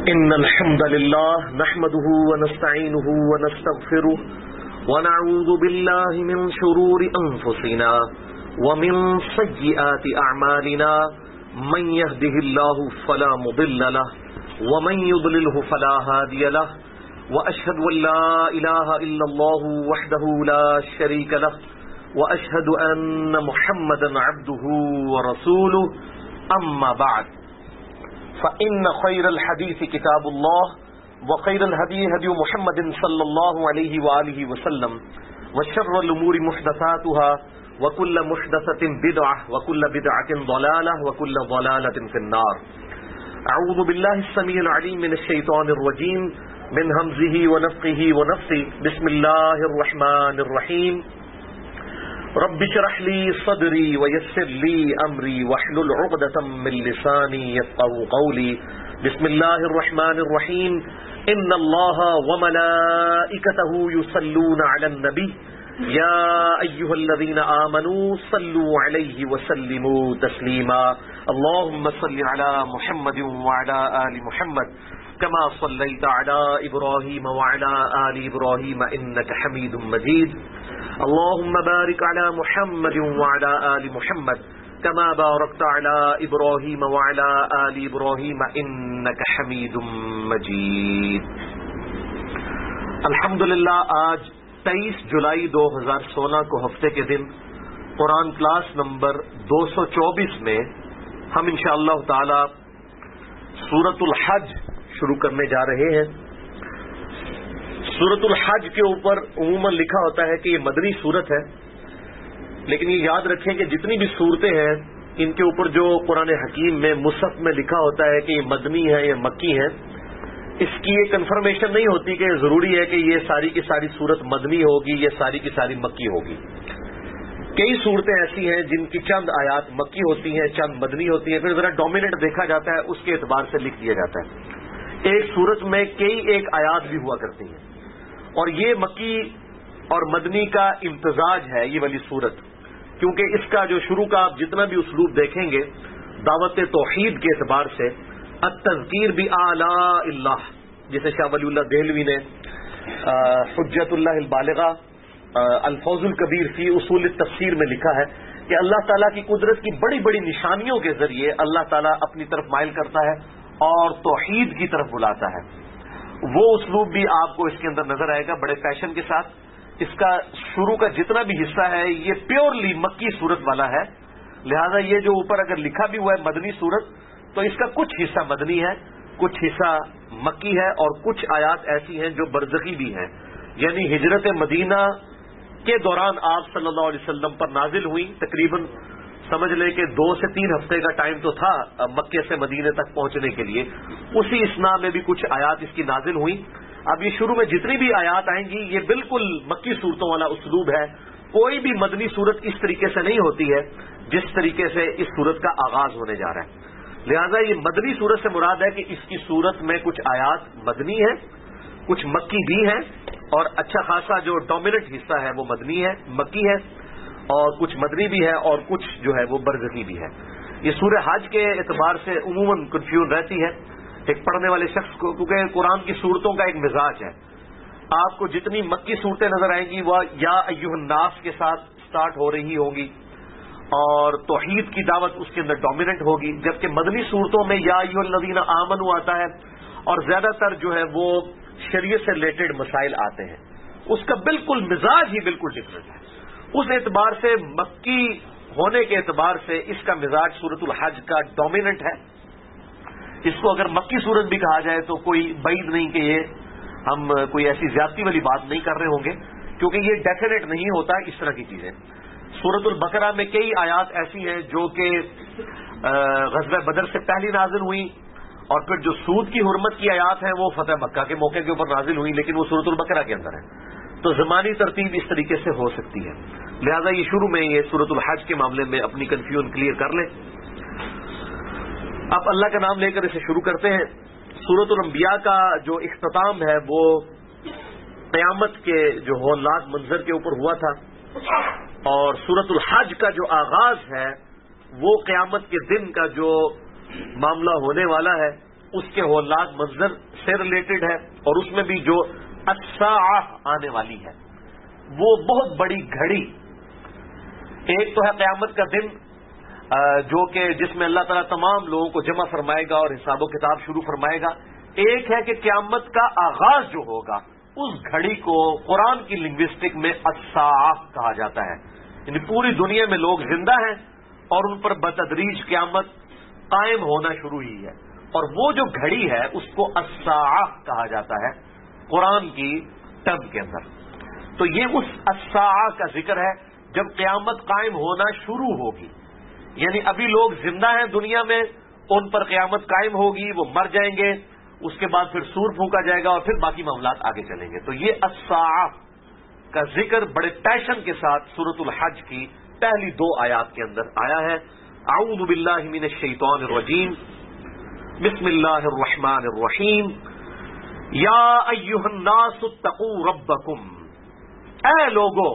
إن الحمد لله نحمده ونستعينه ونستغفره ونعوذ بالله من شرور أنفسنا ومن سيئات أعمالنا من يهده الله فلا مضل له ومن يضلله فلا هادي له وأشهد أن لا إله إلا الله وحده لا شريك له وأشهد أن محمدا عبده ورسوله أما بعد فإن خير الحديث كتاب الله وخير الهدي هدي محمد صلى الله عليه وآله وسلم وشر الأمور محدثاتها وكل محدثة بدعة وكل بدعة ضلالة وكل ضلالة في النار. أعوذ بالله السميع العليم من الشيطان الرجيم من همزه ونفخه ونفثه. بسم الله الرحمن الرحيم. رب اشرح لي صدري ويسر لي أمري واحلل عقدة من لساني يفقهوا قولي. بسم الله الرحمن الرحيم. إن الله وملائكته يصلون على النبي يا أيها الذين آمنوا صلوا عليه وسلموا تسليما. اللهم صل على محمد وعلى آل محمد كما صليت على إبراهيم وعلى آل إبراهيم إنك حميد مجيد. اللهم بارك على محمد وعلى آل محمد كما باركت على إبراهيم وعلى آل إبراهيم إنك حميد مجيد. الحمدللہ آج 23 جولائی 2016 کو ہفتے کے دن قرآن کلاس نمبر 224 میں ہم انشاءاللہ تعالی سورۃ الحج شروع کرنے جا رہے ہیں. سورۃ الحج کے اوپر عموماً لکھا ہوتا ہے کہ یہ مدنی سورت ہے، لیکن یہ یاد رکھیں کہ جتنی بھی صورتیں ہیں ان کے اوپر جو قرآن حکیم میں مصحف میں لکھا ہوتا ہے کہ یہ مدنی ہے یا مکی ہے، اس کی یہ کنفرمیشن نہیں ہوتی کہ ضروری ہے کہ یہ ساری کی ساری صورت مدنی ہوگی یا ساری کی ساری مکی ہوگی. کئی صورتیں ایسی ہیں جن کی چند آیات مکی ہوتی ہیں، چند مدنی ہوتی ہیں، پھر ذرا ڈومیننٹ دیکھا جاتا ہے اس کے اعتبار سے لکھ دیا جاتا ہے. ایک صورت میں کئی ایک آیات بھی ہوا کرتی ہیں، اور یہ مکی اور مدنی کا امتزاج ہے یہ والی صورت، کیونکہ اس کا جو شروع کا آپ جتنا بھی اسلوب دیکھیں گے دعوت توحید کے اعتبار سے التذکیر بآلاء اللہ، جیسے شاہ ولی اللہ دہلوی نے حجت اللہ البالغہ الفوز الکبیر فی اصول التفسیر میں لکھا ہے کہ اللہ تعالیٰ کی قدرت کی بڑی بڑی نشانیوں کے ذریعے اللہ تعالیٰ اپنی طرف مائل کرتا ہے اور توحید کی طرف بلاتا ہے. وہ اسلوب بھی آپ کو اس کے اندر نظر آئے گا بڑے پیشن کے ساتھ. اس کا شروع کا جتنا بھی حصہ ہے یہ پیورلی مکی صورت والا ہے، لہذا یہ جو اوپر اگر لکھا بھی ہوا ہے مدنی صورت تو اس کا کچھ حصہ مدنی ہے، کچھ حصہ مکی ہے، اور کچھ آیات ایسی ہیں جو برزخی بھی ہیں، یعنی ہجرت مدینہ کے دوران آپ صلی اللہ علیہ وسلم پر نازل ہوئی. تقریباً سمجھ لیں کہ 2 سے 3 ہفتے کا ٹائم تو تھا مکے سے مدینے تک پہنچنے کے لیے. اسی اسنا میں بھی کچھ آیات اس کی نازل ہوئی. اب یہ شروع میں جتنی بھی آیات آئیں گی یہ بالکل مکی صورتوں والا اسلوب ہے. کوئی بھی مدنی صورت اس طریقے سے نہیں ہوتی ہے جس طریقے سے اس صورت کا آغاز ہونے جا رہا ہے. لہذا یہ مدنی صورت سے مراد ہے کہ اس کی صورت میں کچھ آیات مدنی ہے، کچھ مکی بھی ہیں، اور اچھا خاصا جو ڈومیننٹ حصہ ہے وہ مدنی ہے، مکی ہے، اور کچھ مدنی بھی ہے اور کچھ جو ہے وہ برزخی بھی ہے. یہ سورہ حج کے اعتبار سے عموماً کنفیوژن رہتی ہے ایک پڑھنے والے شخص کو، کیونکہ قرآن کی صورتوں کا ایک مزاج ہے. آپ کو جتنی مکی صورتیں نظر آئیں گی وہ یا ایھا الناس کے ساتھ سٹارٹ ہو رہی ہوں گی اور توحید کی دعوت اس کے اندر ڈومیننٹ ہوگی، جبکہ مدنی صورتوں میں یا ایھا الذین آمنوا آتا ہے اور زیادہ تر جو ہے وہ شریعت سے ریلیٹڈ مسائل آتے ہیں. اس کا بالکل مزاج ہی بالکل ڈفرنٹ ہے. اس اعتبار سے مکی ہونے کے اعتبار سے اس کا مزاج سورۃ الحج کا ڈومیننٹ ہے. اس کو اگر مکی صورت بھی کہا جائے تو کوئی بعید نہیں کہ یہ ہم کوئی ایسی زیادتی والی بات نہیں کر رہے ہوں گے، کیونکہ یہ ڈیفینیٹ نہیں ہوتا اس طرح کی چیزیں. سورۃ البقرہ میں کئی آیات ایسی ہیں جو کہ غزوہ بدر سے پہلی نازل ہوئی، اور پھر جو سود کی حرمت کی آیات ہیں وہ فتح مکہ کے موقع کے اوپر نازل ہوئی، لیکن وہ سورۃ البقرہ کے اندر ہے. تو زمانی ترتیب اس طریقے سے ہو سکتی ہے. لہذا یہ شروع میں یہ سورۃ الحج کے معاملے میں اپنی کنفیوژن کلیئر کر لیں. اب اللہ کا نام لے کر اسے شروع کرتے ہیں. سورۃ الانبیاء کا جو اختتام ہے وہ قیامت کے جو ہولناک منظر کے اوپر ہوا تھا، اور سورۃ الحج کا جو آغاز ہے وہ قیامت کے دن کا جو معاملہ ہونے والا ہے اس کے ہولناک منظر سے ریلیٹڈ ہے، اور اس میں بھی جو الساعہ آنے والی ہے وہ بہت بڑی گھڑی. ایک تو ہے قیامت کا دن جو کہ جس میں اللہ تعالیٰ تمام لوگوں کو جمع فرمائے گا اور حساب و کتاب شروع فرمائے گا. ایک ہے کہ قیامت کا آغاز جو ہوگا اس گھڑی کو قرآن کی لنگوسٹک میں الساعہ کہا جاتا ہے. یعنی پوری دنیا میں لوگ زندہ ہیں اور ان پر بتدریج قیامت قائم ہونا شروع ہی ہے، اور وہ جو گھڑی ہے اس کو الساعہ کہا جاتا ہے قرآن کی ٹرم کے اندر. تو یہ اس الساعہ کا ذکر ہے جب قیامت قائم ہونا شروع ہوگی. یعنی ابھی لوگ زندہ ہیں دنیا میں، ان پر قیامت قائم ہوگی، وہ مر جائیں گے، اس کے بعد پھر سور پھونکا جائے گا اور پھر باقی معاملات آگے چلیں گے. تو یہ الساعہ کا ذکر بڑے پیشن کے ساتھ سورۃ الحج کی پہلی 2 آیات کے اندر آیا ہے. اعوذ باللہ من الشیطان الرجیم، بسم اللہ الرحمن الرحیم. یا ایھا الناس اتقوا ربکم، اے لوگو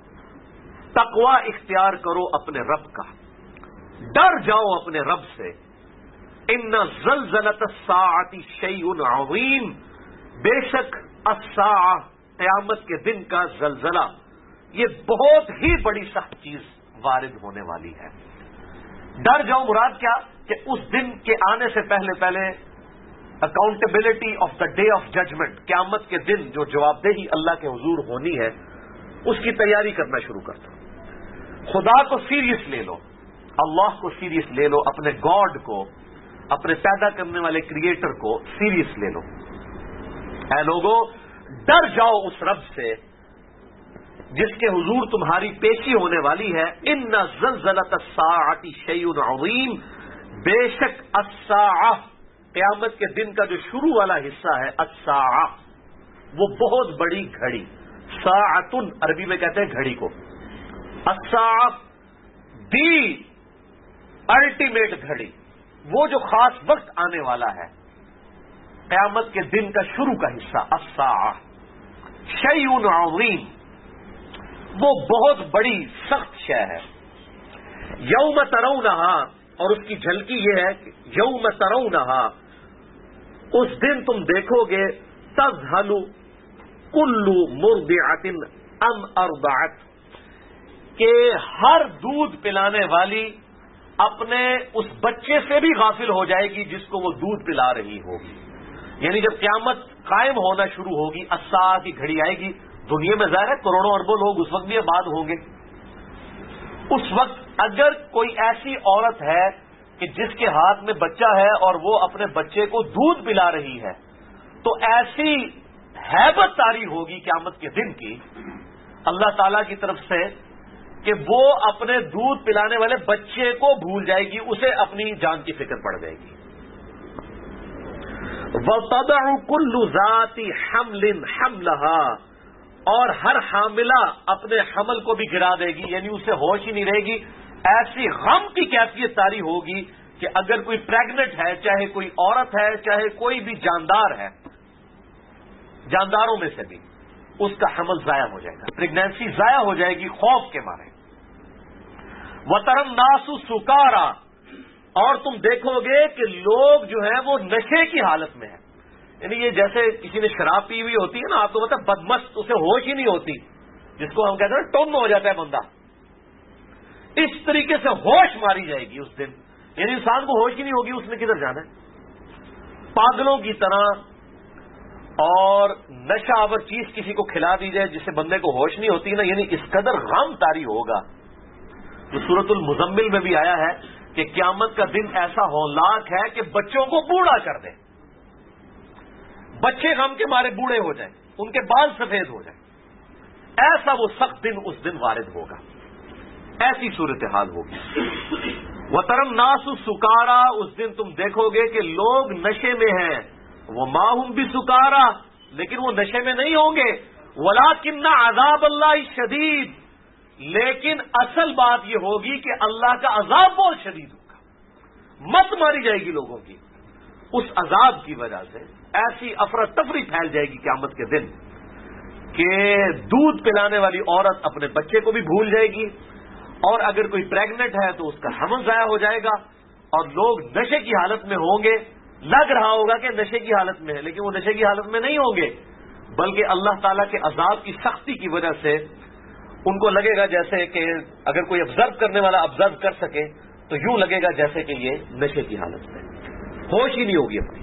تقوی اختیار کرو اپنے رب کا، ڈر جاؤ اپنے رب سے. ان زلزلۃ الساعۃ شیء عظیم، بے شک الساعہ قیامت کے دن کا زلزلہ یہ بہت ہی بڑی سخت چیز وارد ہونے والی ہے. ڈر جاؤ مراد کیا کہ اس دن کے آنے سے پہلے accountability of the day of judgment, قیامت کے دن جو جواب دہی اللہ کے حضور ہونی ہے اس کی تیاری کرنا شروع کرتا. خدا کو سیریس لے لو، اللہ کو سیریس لے لو، اپنے گاڈ کو، اپنے پیدا کرنے والے کریٹر کو سیریس لے لو. اے لوگو ڈر جاؤ اس رب سے جس کے حضور تمہاری پیشی ہونے والی ہے. ان زلزلۃ الساعۃ شیء عظیم، بے شک الساعہ قیامت کے دن کا جو شروع والا حصہ ہے الساعہ وہ بہت بڑی گھڑی. ساعتن عربی میں کہتے ہیں گھڑی کو. الساعہ دی الٹیمیٹ گھڑی، وہ جو خاص وقت آنے والا ہے قیامت کے دن کا شروع کا حصہ الساعہ شیء عظیم، وہ بہت بڑی سخت شے ہے. یوم ترونہا، اور اس کی جھلکی یہ ہے کہ یوم ترونہا، اس دن تم دیکھو گے تذہل کل مرضعۃ ام ارضعت، کہ ہر دودھ پلانے والی اپنے اس بچے سے بھی غافل ہو جائے گی جس کو وہ دودھ پلا رہی ہوگی. یعنی جب قیامت قائم ہونا شروع ہوگی، الساعہ کی گھڑی آئے گی. دنیا میں ظاہر ہے کروڑوں اربوں لوگ اس وقت بھی آباد ہوں گے. اس وقت اگر کوئی ایسی عورت ہے کہ جس کے ہاتھ میں بچہ ہے اور وہ اپنے بچے کو دودھ پلا رہی ہے تو ایسی ہیبت طاری ہوگی قیامت کے دن کی اللہ تعالی کی طرف سے کہ وہ اپنے دودھ پلانے والے بچے کو بھول جائے گی، اسے اپنی جان کی فکر پڑ جائے گی. وَتَضَعُ كُلُّ ذَاتِ حَمْلٍ حَمْلَهَا، اور ہر حاملہ اپنے حمل کو بھی گرا دے گی، یعنی اسے ہوش ہی نہیں رہے گی. ایسی غم کی کیفیت طاری ہوگی کہ اگر کوئی پریگنٹ ہے، چاہے کوئی عورت ہے، چاہے کوئی بھی جاندار ہے، جانداروں میں سے بھی اس کا حمل ضائع ہو جائے گا، پریگنینسی ضائع ہو جائے گی خوف کے مارے. وَتَرَى النَّاسُ سُكَارَى، اور تم دیکھو گے کہ لوگ جو ہیں وہ نشے کی حالت میں ہیں. یعنی یہ جیسے کسی نے شراب پی ہوئی ہوتی ہے نا، آپ کو پتا بدمست، اسے ہوش ہی نہیں ہوتی، جس کو ہم کہتے ہیں ٹن ہو جاتا ہے بندہ. اس طریقے سے ہوش ماری جائے گی اس دن. یعنی انسان کو ہوش ہی نہیں ہوگی اس نے کدھر جانا ہے. پاگلوں کی طرح اور نشہ آور چیز کسی کو کھلا دی جائے جس سے بندے کو ہوش نہیں ہوتی نا، یعنی اس قدر غم طاری ہوگا. جو سورۃ المزمل میں بھی آیا ہے کہ قیامت کا دن ایسا ہولناک ہے کہ بچوں کو بوڑھا کر دے، بچے غم کے مارے بوڑھے ہو جائیں، ان کے بال سفید ہو جائیں. ایسا وہ سخت دن اس دن وارد ہوگا، ایسی صورتحال ہوگی. وَتَرَى النَّاسُ سُكَارَى، اس دن تم دیکھو گے کہ لوگ نشے میں ہیں. وَمَا هُمْ بِسُكَارَى، لیکن وہ نشے میں نہیں ہوں گے. وَلَكِنَّ عَذَابَ اللَّهِ شَدِيدٌ، لیکن اصل بات یہ ہوگی کہ اللہ کا عذاب بہت شدید ہوگا. مت ماری جائے گی لوگوں کی. اس عذاب کی وجہ سے ایسی افراتفری پھیل جائے گی قیامت کے دن کہ دودھ پلانے والی عورت اپنے بچے کو بھی بھول جائے گی، اور اگر کوئی پریگنٹ ہے تو اس کا حمل ضائع ہو جائے گا، اور لوگ نشے کی حالت میں ہوں گے. لگ رہا ہوگا کہ نشے کی حالت میں ہے، لیکن وہ نشے کی حالت میں نہیں ہوں گے، بلکہ اللہ تعالیٰ کے عذاب کی سختی کی وجہ سے ان کو لگے گا جیسے کہ اگر کوئی آبزرو کرنے والا آبزرو کر سکے تو یوں لگے گا جیسے کہ یہ نشے کی حالت میں، ہوش ہی نہیں ہوگی اپنی۔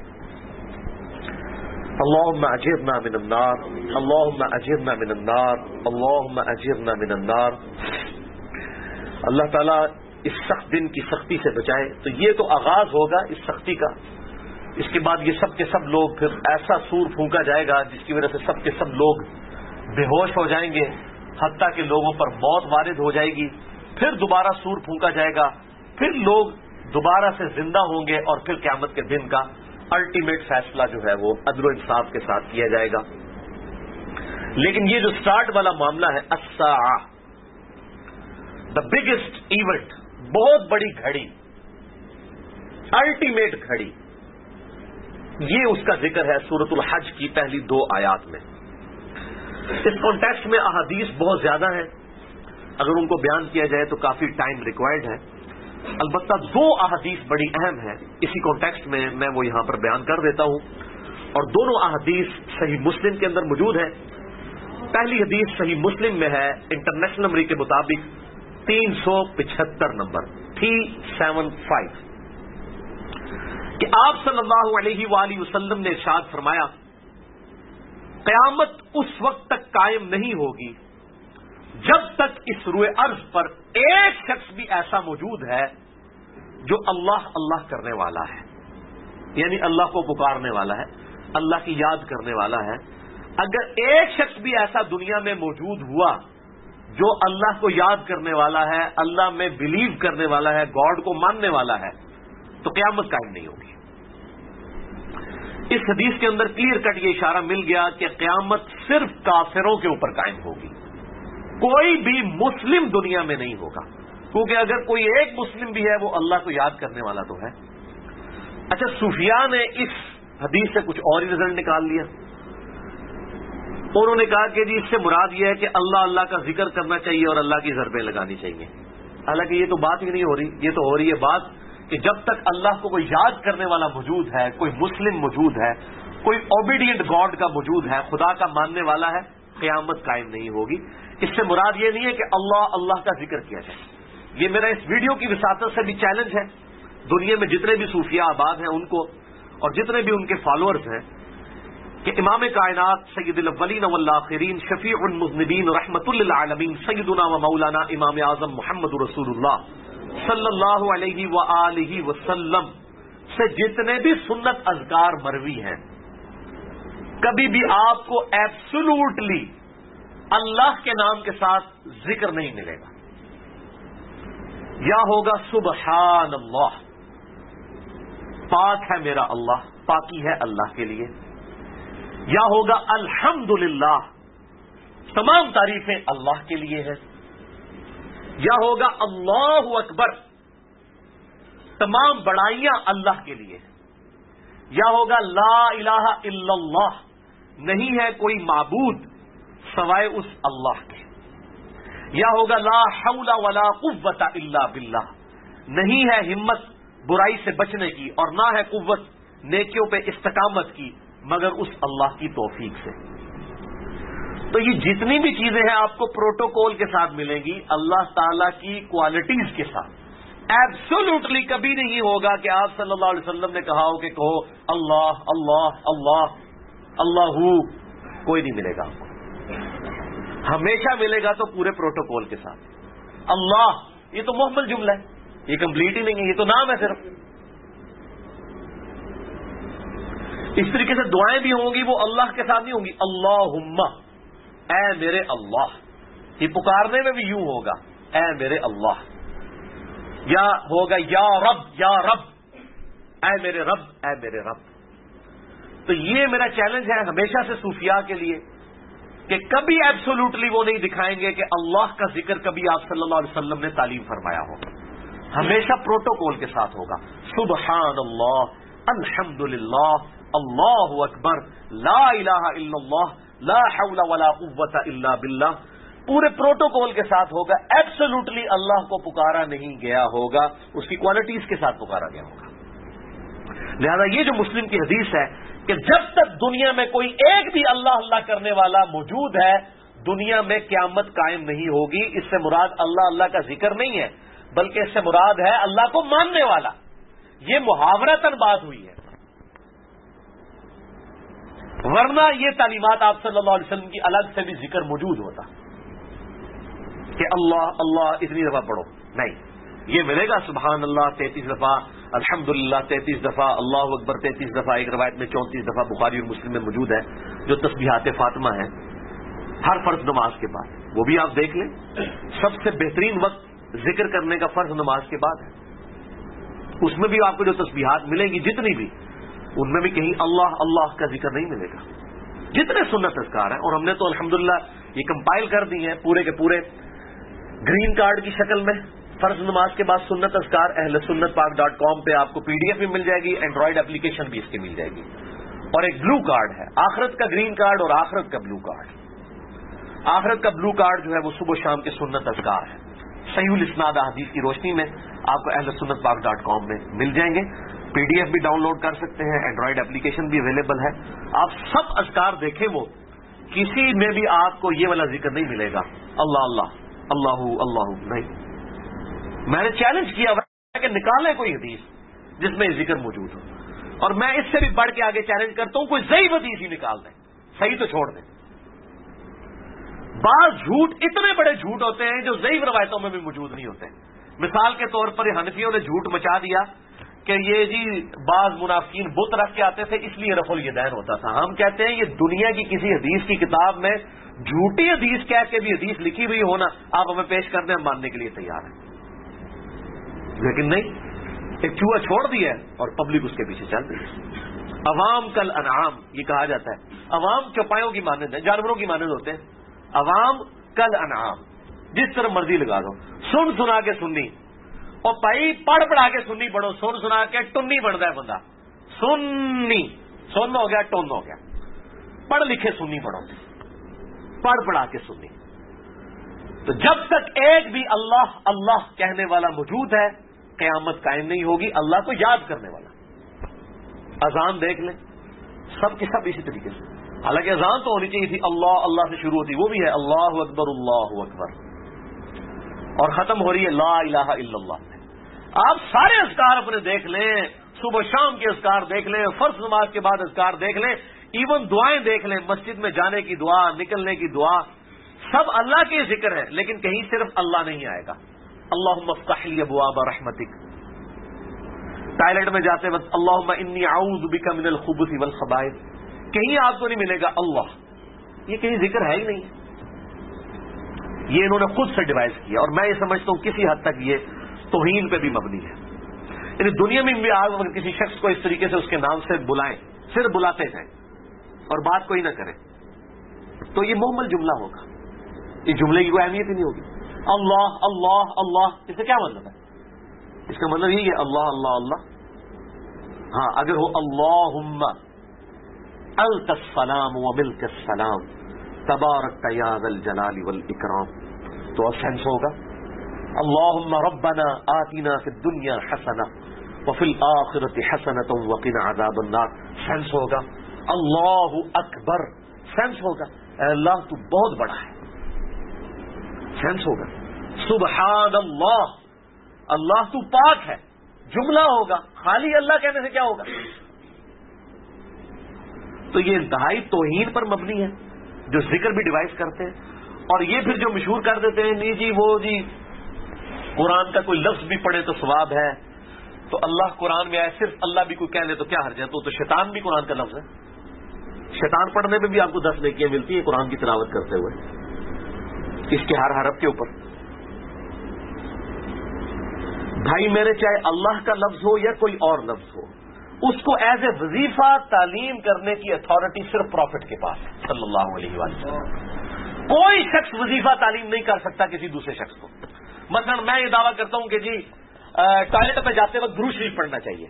اللہم اجرنا من النار، اللہم اجرنا من النار، اللہم اجرنا من النار۔ اللہ تعالیٰ اس سخت دن کی سختی سے بچائے۔ تو یہ تو آغاز ہوگا اس سختی کا، اس کے بعد یہ سب کے سب لوگ پھر ایسا سور پھونکا جائے گا جس کی وجہ سے سب کے سب لوگ بے ہوش ہو جائیں گے، حتیٰ کہ لوگوں پر موت وارد ہو جائے گی، پھر دوبارہ سور پھونکا جائے گا، پھر لوگ دوبارہ سے زندہ ہوں گے، اور پھر قیامت کے دن کا الٹیمیٹ فیصلہ جو ہے وہ عدل و انصاف کے ساتھ کیا جائے گا۔ لیکن یہ جو سٹارٹ والا معاملہ ہے، الساعہ، دا بگیسٹ ایونٹ، بہت بڑی گھڑی، الٹیمیٹ گھڑی، یہ اس کا ذکر ہے سورۃ الحج کی پہلی 2 آیات میں۔ اس کانٹیکسٹ میں احادیث بہت زیادہ ہیں، اگر ان کو بیان کیا جائے تو کافی ٹائم ریکوائرڈ ہے، البتہ 2 احادیث بڑی اہم ہیں اسی کانٹیکسٹ میں وہ یہاں پر بیان کر دیتا ہوں، اور دونوں احادیث صحیح مسلم کے اندر موجود ہیں۔ پہلی حدیث صحیح مسلم میں ہے انٹرنیشنل نمبر کے مطابق 375 نمبر 375، کہ آپ صلی اللہ علیہ وآلہ وسلم نے ارشاد فرمایا، قیامت اس وقت تک قائم نہیں ہوگی جب تک اس روئے ارض پر ایک شخص بھی ایسا موجود ہے جو اللہ اللہ کرنے والا ہے، یعنی اللہ کو پکارنے والا ہے، اللہ کی یاد کرنے والا ہے۔ اگر ایک شخص بھی ایسا دنیا میں موجود ہوا جو اللہ کو یاد کرنے والا ہے، اللہ میں بلیو کرنے والا ہے، گاڈ کو ماننے والا ہے، تو قیامت قائم نہیں ہوگی۔ اس حدیث کے اندر کلیئر کٹ یہ اشارہ مل گیا کہ قیامت صرف کافروں کے اوپر قائم ہوگی، کوئی بھی مسلم دنیا میں نہیں ہوگا، کیونکہ اگر کوئی ایک مسلم بھی ہے وہ اللہ کو یاد کرنے والا تو ہے۔ اچھا، صوفیاء نے اس حدیث سے کچھ اور ہی رزلٹ نکال لیا، انہوں نے کہا کہ جی اس سے مراد یہ ہے کہ اللہ اللہ کا ذکر کرنا چاہیے اور اللہ کی ضربیں لگانی چاہیے، حالانکہ یہ تو بات ہی نہیں ہو رہی، یہ تو ہو رہی ہے بات کہ جب تک اللہ کو کوئی یاد کرنے والا موجود ہے، کوئی مسلم موجود ہے، کوئی اوبیڈینٹ گاڈ کا موجود ہے، خدا کا ماننے والا ہے، قیامت قائم نہیں ہوگی۔ اس سے مراد یہ نہیں ہے کہ اللہ اللہ کا ذکر کیا جائے۔ یہ میرا اس ویڈیو کی وساطت سے بھی چیلنج ہے دنیا میں جتنے بھی صوفیاء آباد ہیں ان کو، اور جتنے بھی ان کے فالوورز ہیں، کہ امام کائنات سید الاولین والآخرین شفیع المذنبین رحمت للعالمین سیدنا و مولانا امام اعظم محمد رسول اللہ صلی اللہ علیہ وآلہ وسلم سے جتنے بھی سنت اذکار مروی ہیں، کبھی بھی آپ کو ایبسولوٹلی اللہ کے نام کے ساتھ ذکر نہیں ملے گا۔ یا ہوگا سبحان اللہ، پاک ہے میرا اللہ، پاکی ہے اللہ کے لیے، یا ہوگا الحمدللہ، تمام تعریفیں اللہ کے لیے ہیں، یا ہوگا اللہ اکبر، تمام بڑائیاں اللہ کے لیے ہیں، یا ہوگا لا الہ الا اللہ، نہیں ہے کوئی معبود سوائے اس اللہ کے، یا ہوگا لا حول ولا قوت الا باللہ، نہیں ہے ہمت برائی سے بچنے کی اور نہ ہے قوت نیکیوں پہ استقامت کی مگر اس اللہ کی توفیق سے۔ تو یہ جتنی بھی چیزیں ہیں آپ کو پروٹوکول کے ساتھ ملیں گی، اللہ تعالی کی کوالٹیز کے ساتھ۔ ایبسولوٹلی کبھی نہیں ہوگا کہ آپ صلی اللہ علیہ وسلم نے کہا ہو کہ کہو اللہ اللہ اللہ اللہ، کوئی نہیں ملے گا آپ کو، ہمیشہ ملے گا تو پورے پروٹوکول کے ساتھ۔ اللہ یہ تو محمل جملہ ہے، یہ کمپلیٹ ہی نہیں ہے، یہ تو نام ہے صرف۔ اس طریقے سے دعائیں بھی ہوں گی وہ اللہ کے ساتھ نہیں ہوں گی، اللہم اے میرے اللہ، یہ پکارنے میں بھی یوں ہوگا اے میرے اللہ، یا ہوگا یا رب اے میرے رب اے میرے رب۔ تو یہ میرا چیلنج ہے ہمیشہ سے صوفیاء کے لیے کہ کبھی ایبسولوٹلی وہ نہیں دکھائیں گے کہ اللہ کا ذکر کبھی آپ صلی اللہ علیہ وسلم نے تعلیم فرمایا ہو، ہمیشہ پروٹوکول کے ساتھ ہوگا، سبحان اللہ، الحمدللہ، اللہ اکبر، لا الہ الا اللہ، لا حول ولا قوت الا باللہ، پورے پروٹوکول کے ساتھ ہوگا۔ ایبسولوٹلی اللہ کو پکارا نہیں گیا ہوگا، اس کی کوالٹیز کے ساتھ پکارا گیا ہوگا۔ لہذا یہ جو مسلم کی حدیث ہے کہ جب تک دنیا میں کوئی ایک بھی اللہ اللہ کرنے والا موجود ہے، دنیا میں قیامت قائم نہیں ہوگی. اس سے مراد اللہ اللہ کا ذکر نہیں ہے، بلکہ اس سے مراد ہے اللہ کو ماننے والا. یہ محاورتاً بات ہوئی ہے، ورنہ یہ تعلیمات آپ صلی اللہ علیہ وسلم کی الگ سے بھی ذکر موجود ہوتا کہ اللہ اللہ اتنی دفعہ پڑھو. نہیں، یہ ملے گا سبحان اللہ 33 دفعہ، الحمدللہ 33 دفعہ، اللہ اکبر 33 دفعہ. ایک روایت میں 34 دفعہ بخاری اور مسلم میں موجود ہے جو تسبیحات فاطمہ ہیں ہر فرض نماز کے بعد. وہ بھی آپ دیکھ لیں، سب سے بہترین وقت ذکر کرنے کا فرض نماز کے بعد ہے. اس میں بھی آپ کو جو تسبیحات ملیں گی جتنی بھی، ان میں بھی کہیں اللہ اللہ کا ذکر نہیں ملے گا. جتنے سنت اذکار ہیں، اور ہم نے تو الحمدللہ یہ کمپائل کر دی ہیں پورے کے پورے گرین کارڈ کی شکل میں. فرض نماز کے بعد سنت اذکار اہل سنت پاک.com پہ آپ کو PDF بھی مل جائے گی، اینڈرائڈ اپلیکیشن بھی اس کی مل جائے گی. اور ایک بلو کارڈ ہے، آخرت کا گرین کارڈ اور آخرت کا بلو کارڈ. آخرت کا بلو کارڈ جو ہے وہ صبح شام کے سنت اذکار ہے، صحیح الاسناد احادیث کی روشنی میں آپ کو اہل سنت پاک.com میں مل جائیں گے. PDF بھی ڈاؤن لوڈ کر سکتے ہیں، اینڈرائڈ اپلیکیشن بھی اویلیبل ہے. آپ سب اذکار دیکھیں، وہ کسی میں بھی آپ کو یہ والا ذکر نہیں ملے گا اللہ اللہ اللہ اللہ نہیں. میں نے چیلنج کیا کہ نکالیں کوئی حدیث جس میں یہ ذکر موجود ہو، اور میں اس سے بھی بڑھ کے آگے چیلنج کرتا ہوں کوئی ضعیف حدیث ہی نکال دیں، صحیح تو چھوڑ دیں. بعض جھوٹ اتنے بڑے جھوٹ ہوتے ہیں جو ضعیف روایتوں میں بھی موجود نہیں ہوتے. مثال کے طور پر حنفیوں نے جھوٹ مچا دیا کہ یہ جی بعض منافقین بت رکھ کے آتے تھے اس لیے رفع الیدین ہوتا تھا. ہم کہتے ہیں یہ دنیا کی کسی حدیث کی کتاب میں جھوٹی حدیث کہہ کے بھی حدیث لکھی ہوئی ہونا آپ ہمیں پیش کر دیں، ہم ماننے کے لیے تیار ہیں. لیکن نہیں، ایک چوہا چھوڑ دیا ہے اور پبلک اس کے پیچھے چل رہی ہے. عوام کل انعام یہ کہا جاتا ہے. عوام چوپایوں کی مانند ہیں، جانوروں کی مانند ہوتے ہیں. عوام کل انعام، جس طرح مرضی لگا دو. سن سنا کے سننی، اور بھائی پڑھ پڑھا کے سننی پڑھو. سن سنا کے ٹنی بنتا ہے بندہ. سننی سن ہو گیا، ٹن ہو گیا. پڑھ لکھے سننی پڑھو، پڑھ پڑھا کے سننی. تو جب تک ایک بھی اللہ اللہ کہنے والا موجود ہے قیامت قائم نہیں ہوگی. اللہ کو یاد کرنے والا. اذان دیکھ لیں، سب کی سب اسی طریقے سے. حالانکہ اذان تو ہونی چاہیے تھی اللہ اللہ سے شروع ہوتی، وہ بھی ہے اللہ اکبر اللہ اکبر، اور ختم ہو رہی ہے لا الہ الا اللہ. آپ سارے اذکار اپنے دیکھ لیں، صبح شام کے اذکار دیکھ لیں، فرض نماز کے بعد اذکار دیکھ لیں، ایون دعائیں دیکھ لیں، مسجد میں جانے کی دعا، نکلنے کی دعا، سب اللہ کے ذکر ہے، لیکن کہیں صرف اللہ نہیں آئے گا. اللہم افتح لی ابواب رحمتک. ٹوائلٹ میں جاتے وقت اللہم انی اعوذ بک من الخبث والخبائث، کہیں آپ کو نہیں ملے گا اللہ. یہ کہیں ذکر ہے ہی نہیں. یہ انہوں نے خود سے ڈیوائز کیا، اور میں یہ سمجھتا ہوں کسی حد تک یہ توہین پہ بھی مبنی ہے. یعنی دنیا میں بھی آپ اگر کسی شخص کو اس طریقے سے اس کے نام سے بلائیں، صرف بلاتے جائیں اور بات کوئی نہ کریں، تو یہ محمل جملہ ہوگا. اس جملے کی کوئی اہمیت ہی نہیں ہوگی. اللہ اللہ اللہ، اس سے کیا مطلب ہے؟ اس کا مطلب یہ ہے اللہ اللہ اللہ. ہاں اگر ہو اللہم الک السلام وملک السلام تبارک یا ذا الجلال والاکرام، تو سینس ہوگا اللہم ربنا آتنا فی الدنیا حسنہ وفی الآخرۃ حسنۃ وقنا عذاب النار، سینس ہوگا اللہ اکبر، سینس ہوگا اے اللہ تو بہت بڑا ہے، سینس ہوگا سبحان اللہ، اللہ تو پاک ہے، جملہ ہوگا. خالی اللہ کہنے سے کیا ہوگا؟ تو یہ انتہائی توہین پر مبنی ہے جو ذکر بھی ڈیوائز کرتے ہیں. اور یہ پھر جو مشہور کر دیتے ہیں نہیں جی وہ جی قرآن کا کوئی لفظ بھی پڑھے تو ثواب ہے، تو اللہ قرآن میں آئے صرف اللہ بھی کوئی کہہ لے تو کیا حرج ہے؟ تو شیطان بھی قرآن کا لفظ ہے. شیطان پڑھنے میں بھی آپ کو 10 نیکیاں ملتی ہیں قرآن کی تلاوت کرتے ہوئے، اس کے ہر حرف کے اوپر. بھائی میرے چاہے اللہ کا لفظ ہو یا کوئی اور لفظ ہو، اس کو ایز اے وظیفہ تعلیم کرنے کی اتھارٹی صرف پروفٹ کے پاس ہے صلی اللہ علیہ وسلم. کوئی شخص وظیفہ تعلیم نہیں کر سکتا کسی دوسرے شخص کو. مثلا میں یہ دعویٰ کرتا ہوں کہ جی ٹوائلٹ پہ جاتے وقت درود شریف پڑھنا چاہیے،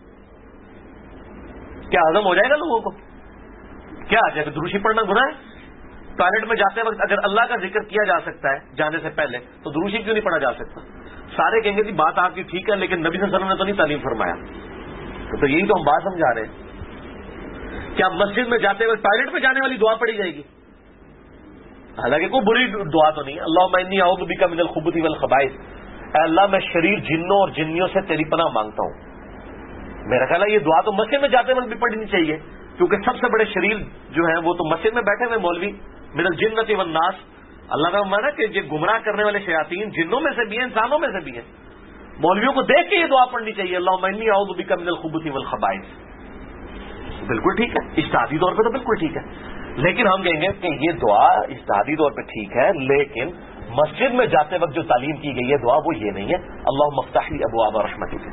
کیا ہضم ہو جائے گا لوگوں کو؟ کیا جب درود شریف پڑھنا گناہ ہے؟ ٹوائلٹ میں جاتے وقت اگر اللہ کا ذکر کیا جا سکتا ہے جانے سے پہلے تو درود شریف کیوں نہیں پڑھا جا سکتا؟ سارے کہیں گے جی بات آپ کی ٹھیک ہے، لیکن نبی صلی اللہ علیہ وسلم نے تو نہیں تعلیم فرمایا. تو یہی تو ہم بات سمجھا رہے ہیں. کیا مسجد میں جاتے ہوئے ٹوائلٹ میں جانے والی دعا پڑھی جائے گی؟ حالانکہ کوئی بری دعا تو نہیں. اللہم انی اعوذ بک من الخبث والخبائث، اے اللہ میں شریر جنوں اور جنیوں سے تیری پناہ مانگتا ہوں. میرا خیال ہے یہ دعا تو مسجد میں جاتے وقت بھی پڑھنی چاہیے، کیونکہ سب سے بڑے شریر جو ہیں وہ تو مسجد میں بیٹھے ہوئے مولوی، من الجنۃ والناس. اللہ کا مانا کہ یہ گمراہ کرنے والے شیاطین جنوں میں سے بھی ہیں، انسانوں میں سے بھی ہیں. مولویوں کو دیکھ کے یہ دعا پڑھنی چاہیے، اللہم انی اعوذ بک من الخبث والخبائث. بالکل ٹھیک ہے، اجتہادی طور پہ تو بالکل ٹھیک ہے، لیکن ہم کہیں گے کہ یہ دعا اجتہادی طور پہ ٹھیک ہے، لیکن مسجد میں جاتے وقت جو تعلیم کی گئی ہے دعا وہ یہ نہیں ہے اللہم افتح لی ابواب رحمتک.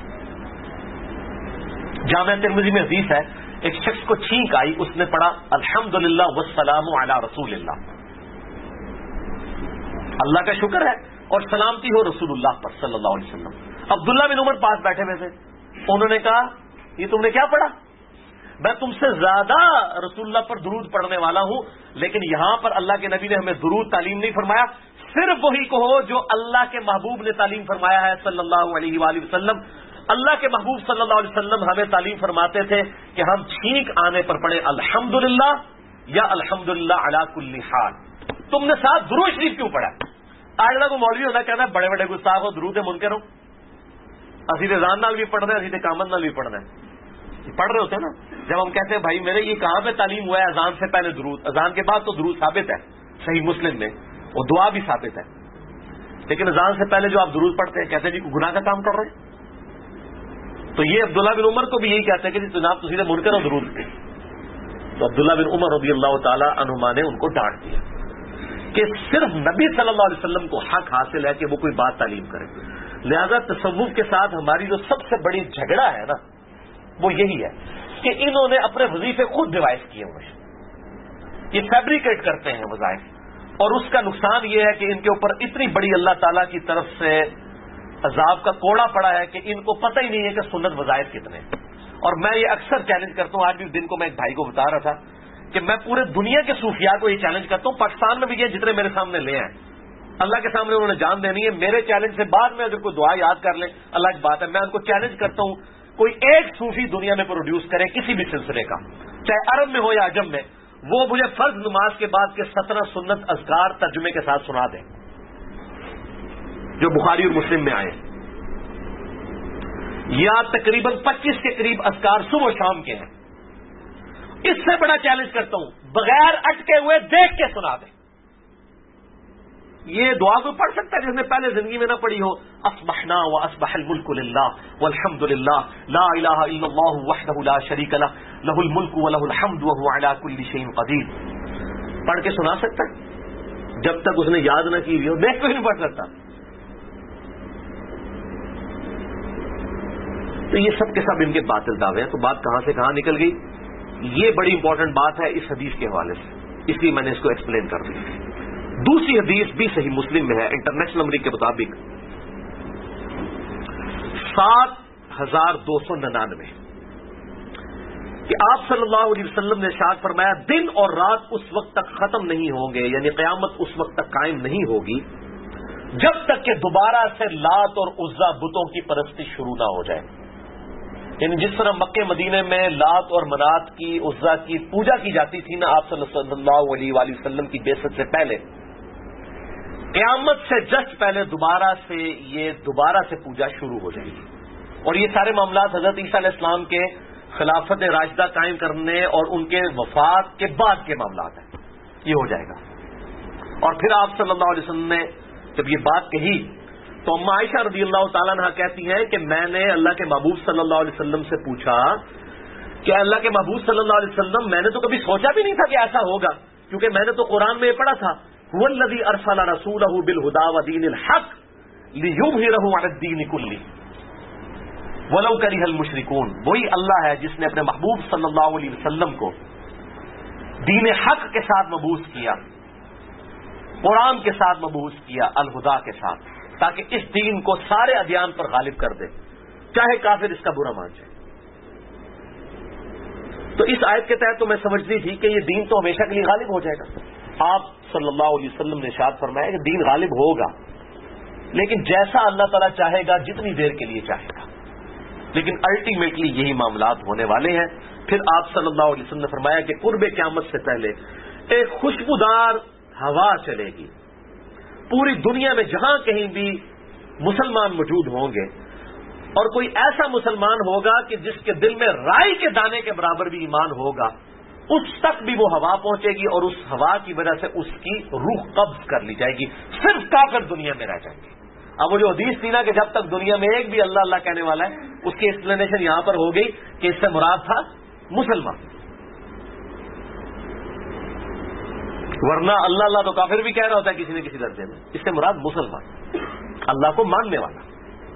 جامع ترمذی میں حدیث ہے، ایک شخص کو چھینک آئی، اس نے پڑھا الحمدللہ والسلام علی رسول اللہ، اللہ کا شکر ہے اور سلامتی ہو رسول اللہ پر صلی اللہ علیہ وسلم. عبداللہ بن عمر پاس بیٹھے ہوئے تھے، انہوں نے کہا یہ تم نے کیا پڑھا؟ میں تم سے زیادہ رسول اللہ پر درود پڑھنے والا ہوں، لیکن یہاں پر اللہ کے نبی نے ہمیں درود تعلیم نہیں فرمایا، صرف وہی کہو جو اللہ کے محبوب نے تعلیم فرمایا ہے صلی اللہ علیہ وآلہ وسلم. اللہ کے محبوب صلی اللہ علیہ وسلم ہمیں تعلیم فرماتے تھے کہ ہم چھینک آنے پر پڑھیں الحمدللہ یا الحمدللہ علی کل حال. تم نے ساتھ درود شریف کیوں پڑھا؟ آج کو مولوی ہونا کہنا ہے بڑے بڑے گستاخ ہو، درود منکر ہو. اسی رضان نال بھی پڑھنا ہے، اسی کامت نال بھی پڑھنا ہے. پڑھ رہے ہوتے ہیں نا. جب ہم کہتے ہیں بھائی میرے یہ کہاں پہ تعلیم ہوا ہے اذان سے پہلے درود، اذان کے بعد تو درود ثابت ہے صحیح مسلم میں، وہ دعا بھی ثابت ہے، لیکن اذان سے پہلے جو آپ درود پڑھتے ہیں کہتے ہیں جی گناہ کا کام کر رہے ہیں. تو یہ عبداللہ بن عمر کو بھی یہی کہتے ہیں کہ جی جناب تو سیدھے منکر ہو درود کے. تو عبداللہ بن عمر رضی اللہ تعالی عنہما نے ان کو ڈانٹ دیا کہ صرف نبی صلی اللہ علیہ وسلم کو حق حاصل ہے کہ وہ کوئی بات تعلیم کرے. لہذا تصوف کے ساتھ ہماری جو سب سے بڑی جھگڑا ہے نا وہ یہی ہے کہ انہوں نے اپنے وظیفے خود ڈیوائز کیے ہوئے ہیں، یہ فیبریکیٹ کرتے ہیں وظائف، اور اس کا نقصان یہ ہے کہ ان کے اوپر اتنی بڑی اللہ تعالیٰ کی طرف سے عذاب کا کوڑا پڑا ہے کہ ان کو پتہ ہی نہیں ہے کہ سنت وظائف کتنے ہیں. اور میں یہ اکثر چیلنج کرتا ہوں، آج بھی دن کو میں ایک بھائی کو بتا رہا تھا کہ میں پورے دنیا کے صوفیاء کو یہ چیلنج کرتا ہوں، پاکستان میں بھی یہ جتنے میرے سامنے لے ہیں اللہ کے سامنے انہوں نے جان دینی ہے. میرے چیلنج سے بعد میں اگر کوئی دعا یاد کر لیں اللہ کی بات ہے، میں ان کو چیلنج کرتا ہوں کوئی ایک صوفی دنیا میں پروڈیوس کرے کسی بھی سلسلے کا، چاہے عرب میں ہو یا عجم میں، وہ مجھے فرض نماز کے بعد کے 17 سنت اذکار ترجمے کے ساتھ سنا دیں جو بخاری اور مسلم میں آئے، یا تقریباً 25 کے قریب اذکار صبح و شام کے ہیں. اس سے بڑا چیلنج کرتا ہوں بغیر اٹکے ہوئے دیکھ کے سنا دیں. یہ دعا کوئی پڑھ سکتا ہے جس نے پہلے زندگی میں نہ پڑھی ہو؟ اصبحنا واصبح الملک للہ والحمد للہ لا الہ الا اللہ وحدہ لا شریک لہ لہ الملک ولہ الحمد وہو علی کل شیء قدیر. پڑھ کے سنا سکتا ہے جب تک اس نے یاد نہ کی ہو، دیکھ کوئی نہیں پڑھ سکتا. تو یہ سب کے سب ان کے باطل دعوے ہیں. تو بات کہاں سے کہاں نکل گئی؟ یہ بڑی امپورٹنٹ بات ہے اس حدیث کے حوالے سے، اس لیے میں نے اس کو ایکسپلین کر دی. دوسری حدیث بھی صحیح مسلم میں ہے، انٹرنیشنل نمبر کے مطابق 7299 کہ آپ صلی اللہ علیہ وسلم نے ارشاد فرمایا دن اور رات اس وقت تک ختم نہیں ہوں گے، یعنی قیامت اس وقت تک قائم نہیں ہوگی جب تک کہ دوبارہ سے لات اور عزا بتوں کی پرستی شروع نہ ہو جائے. یعنی جس طرح مکہ مدینے میں لات اور منات کی عزا کی پوجا کی جاتی تھی نا آپ صلی اللہ علیہ وآلہ وسلم کی بعثت سے پہلے، قیامت سے جسٹ پہلے دوبارہ سے پوجا شروع ہو جائے گی. اور یہ سارے معاملات حضرت عیسیٰ علیہ السلام کے خلافت راشدہ قائم کرنے اور ان کے وفات کے بعد کے معاملات ہیں، یہ ہو جائے گا. اور پھر آپ صلی اللہ علیہ وسلم نے جب یہ بات کہی تو اما عائشہ رضی اللہ تعالیٰ عنہ کہتی ہیں کہ میں نے اللہ کے محبوب صلی اللہ علیہ وسلم سے پوچھا کہ اللہ کے محبوب صلی اللہ علیہ وسلم میں نے تو کبھی سوچا بھی نہیں تھا کہ ایسا ہوگا، کیونکہ میں نے تو قرآن میں یہ پڑھا تھا هو الذی ارسل رسولہ بالہدی ودین الحق لیظہرہ علی الدین کلہ ولو کرہ المشرکون. وہی اللہ ہے جس نے اپنے محبوب صلی اللہ علیہ وسلم کو دین حق کے ساتھ مبعوث کیا، قرآن کے ساتھ مبعوث کیا، الہدا کے ساتھ، تاکہ اس دین کو سارے ادیان پر غالب کر دے چاہے کافر اس کا برا مان جائے. تو اس آیت کے تحت تو میں سمجھتی تھی کہ یہ دین تو ہمیشہ کے لیے غالب ہو جائے گا. آپ صلی اللہ علیہ وسلم نے ارشاد فرمایا کہ دین غالب ہوگا، لیکن جیسا اللہ تعالیٰ چاہے گا، جتنی دیر کے لیے چاہے گا. لیکن الٹیمیٹلی یہی معاملات ہونے والے ہیں. پھر آپ صلی اللہ علیہ وسلم نے فرمایا کہ قرب قیامت سے پہلے ایک خوشبودار ہوا چلے گی پوری دنیا میں. جہاں کہیں بھی مسلمان موجود ہوں گے اور کوئی ایسا مسلمان ہوگا کہ جس کے دل میں رائی کے دانے کے برابر بھی ایمان ہوگا, اس تک بھی وہ ہوا پہنچے گی اور اس ہوا کی وجہ سے اس کی روح قبض کر لی جائے گی. صرف کافر دنیا میں رہ جائیں گے. اب وہ جو حدیث تھی نا کہ جب تک دنیا میں ایک بھی اللہ اللہ کہنے والا ہے, اس کی ایکسپلینیشن یہاں پر ہو گئی کہ اس سے مراد تھا مسلمان. ورنہ اللہ اللہ تو کافر بھی کہہ رہا ہوتا ہے کسی نہ کسی درجے میں. اس سے مراد مسلمان, اللہ کو ماننے والا.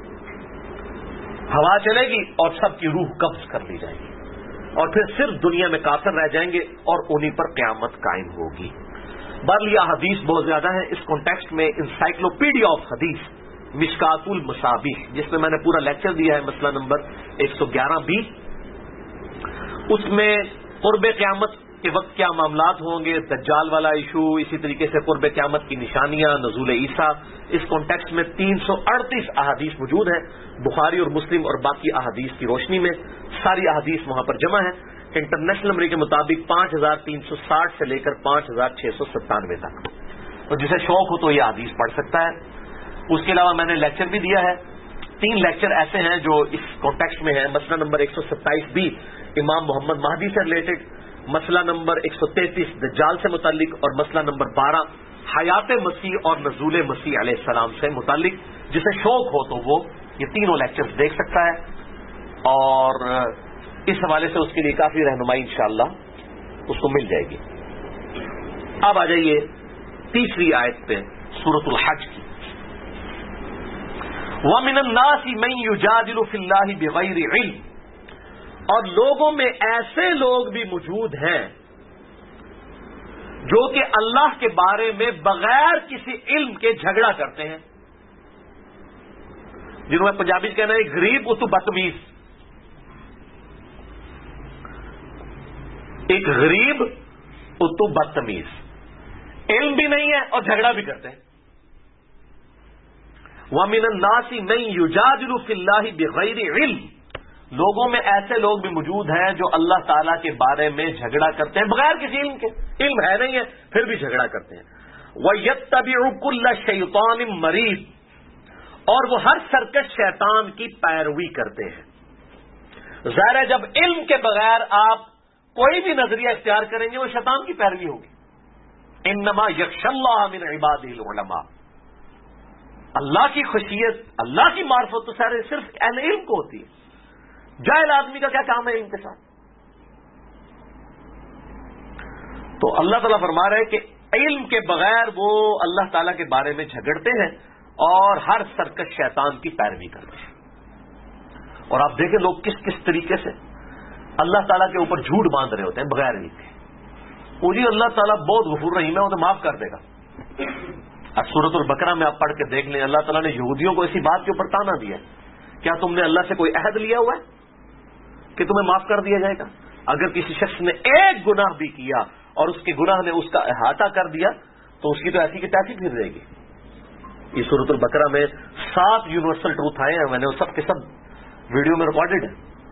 ہوا چلے گی اور سب کی روح قبض کر لی جائے گی اور پھر صرف دنیا میں کافر رہ جائیں گے اور انہی پر قیامت قائم ہوگی. بہرحال یہ حدیث بہت زیادہ ہے. اس کانٹیکسٹ میں انسائکلوپیڈیا آف حدیث مشکات المصابیح, جس میں میں نے پورا لیکچر دیا ہے, مسئلہ نمبر 111B, اس میں قرب قیامت کے وقت کیا معاملات ہوں گے, دجال والا ایشو, اسی طریقے سے قرب قیامت کی نشانیاں, نزول عیسیٰ. اس کانٹیکسٹ میں 338 احادیث موجود ہیں بخاری اور مسلم اور باقی احادیث کی روشنی میں. ساری احادیث وہاں پر جمع ہیں. انٹرنیشنل نمبر کے مطابق 5360 سے لے کر 5697 تک. تو جسے شوق ہو تو یہ حدیث پڑھ سکتا ہے. اس کے علاوہ میں نے لیکچر بھی دیا ہے. 3 لیکچر ایسے ہیں جو اس کانٹیکسٹ میں ہیں. مسئلہ نمبر 127B امام محمد مہدی سے ریلیٹڈ, مسئلہ نمبر 133 دجال سے متعلق, اور مسئلہ نمبر 12 حیات مسیح اور نزول مسیح علیہ السلام سے متعلق. جسے شوق ہو تو وہ یہ تینوں لیکچرز دیکھ سکتا ہے, اور اس حوالے سے اس کے لیے کافی رہنمائی انشاءاللہ اس کو مل جائے گی. اب آ جائیے تیسری آیت پہ سورۃ الحج کی. وَمِنَ النَّاسِ مَن يُجَادِلُ فِي اللَّهِ بِغَيْرِ عِلْمٍ, اور لوگوں میں ایسے لوگ بھی موجود ہیں جو کہ اللہ کے بارے میں بغیر کسی علم کے جھگڑا کرتے ہیں, جنہوں میں پنجابی کہنا ہے غریب اتو بدتمیز. ایک غریب اتو بدتمیز, علم بھی نہیں ہے اور جھگڑا بھی کرتے ہیں. وَمِنَ النَّاسِ مَن يُجَادِلُ فِي اللَّهِ بِغَيْرِ عِلْمٍ, لوگوں میں ایسے لوگ بھی موجود ہیں جو اللہ تعالیٰ کے بارے میں جھگڑا کرتے ہیں بغیر کسی علم کے. علم ہے نہیں ہے پھر بھی جھگڑا کرتے ہیں. وَيَتَّبِعُ كُلَّ شَيْطَانٍ مَرِيدٍ, اور وہ ہر سرکش شیطان کی پیروی کرتے ہیں. ظاہر ہے جب علم کے بغیر آپ کوئی بھی نظریہ اختیار کریں گے وہ شیطان کی پیروی ہوگی. انما یخشی اللہ من عبادہ العلماء, اللہ کی خشیت, اللہ کی معرفت تو صرف اہل علم کو ہوتی ہے. جاہل آدمی کا کیا کام ہے علم کے ساتھ؟ تو اللہ تعالیٰ فرما رہے کہ علم کے بغیر وہ اللہ تعالیٰ کے بارے میں جھگڑتے ہیں اور ہر سرکش شیطان کی پیروی کرتے ہیں. اور آپ دیکھیں لوگ کس کس طریقے سے اللہ تعالیٰ کے اوپر جھوٹ باندھ رہے ہوتے ہیں بغیر علم کے. وہ جی اللہ تعالیٰ بہت غفور رحیم ہے, وہ تو معاف کر دے گا. اب سورۃ البقرہ میں آپ پڑھ کے دیکھ لیں, اللہ تعالیٰ نے یہودیوں کو اسی بات کے اوپر تانا دیا ہے, کیا تم نے اللہ سے کوئی عہد لیا ہوا ہے کہ تمہیں معاف کر دیا جائے گا؟ اگر کسی شخص نے ایک گناہ بھی کیا اور اس کے گناہ نے اس کا احاطہ کر دیا تو اس کی تو ایسی کی تیسی پھر رہے گی. یہ سورۃ البقرہ میں 7 یونیورسل ٹروتھ آئے ہیں, میں نے وہ سب کے سب ویڈیو میں ریکارڈڈ ہے.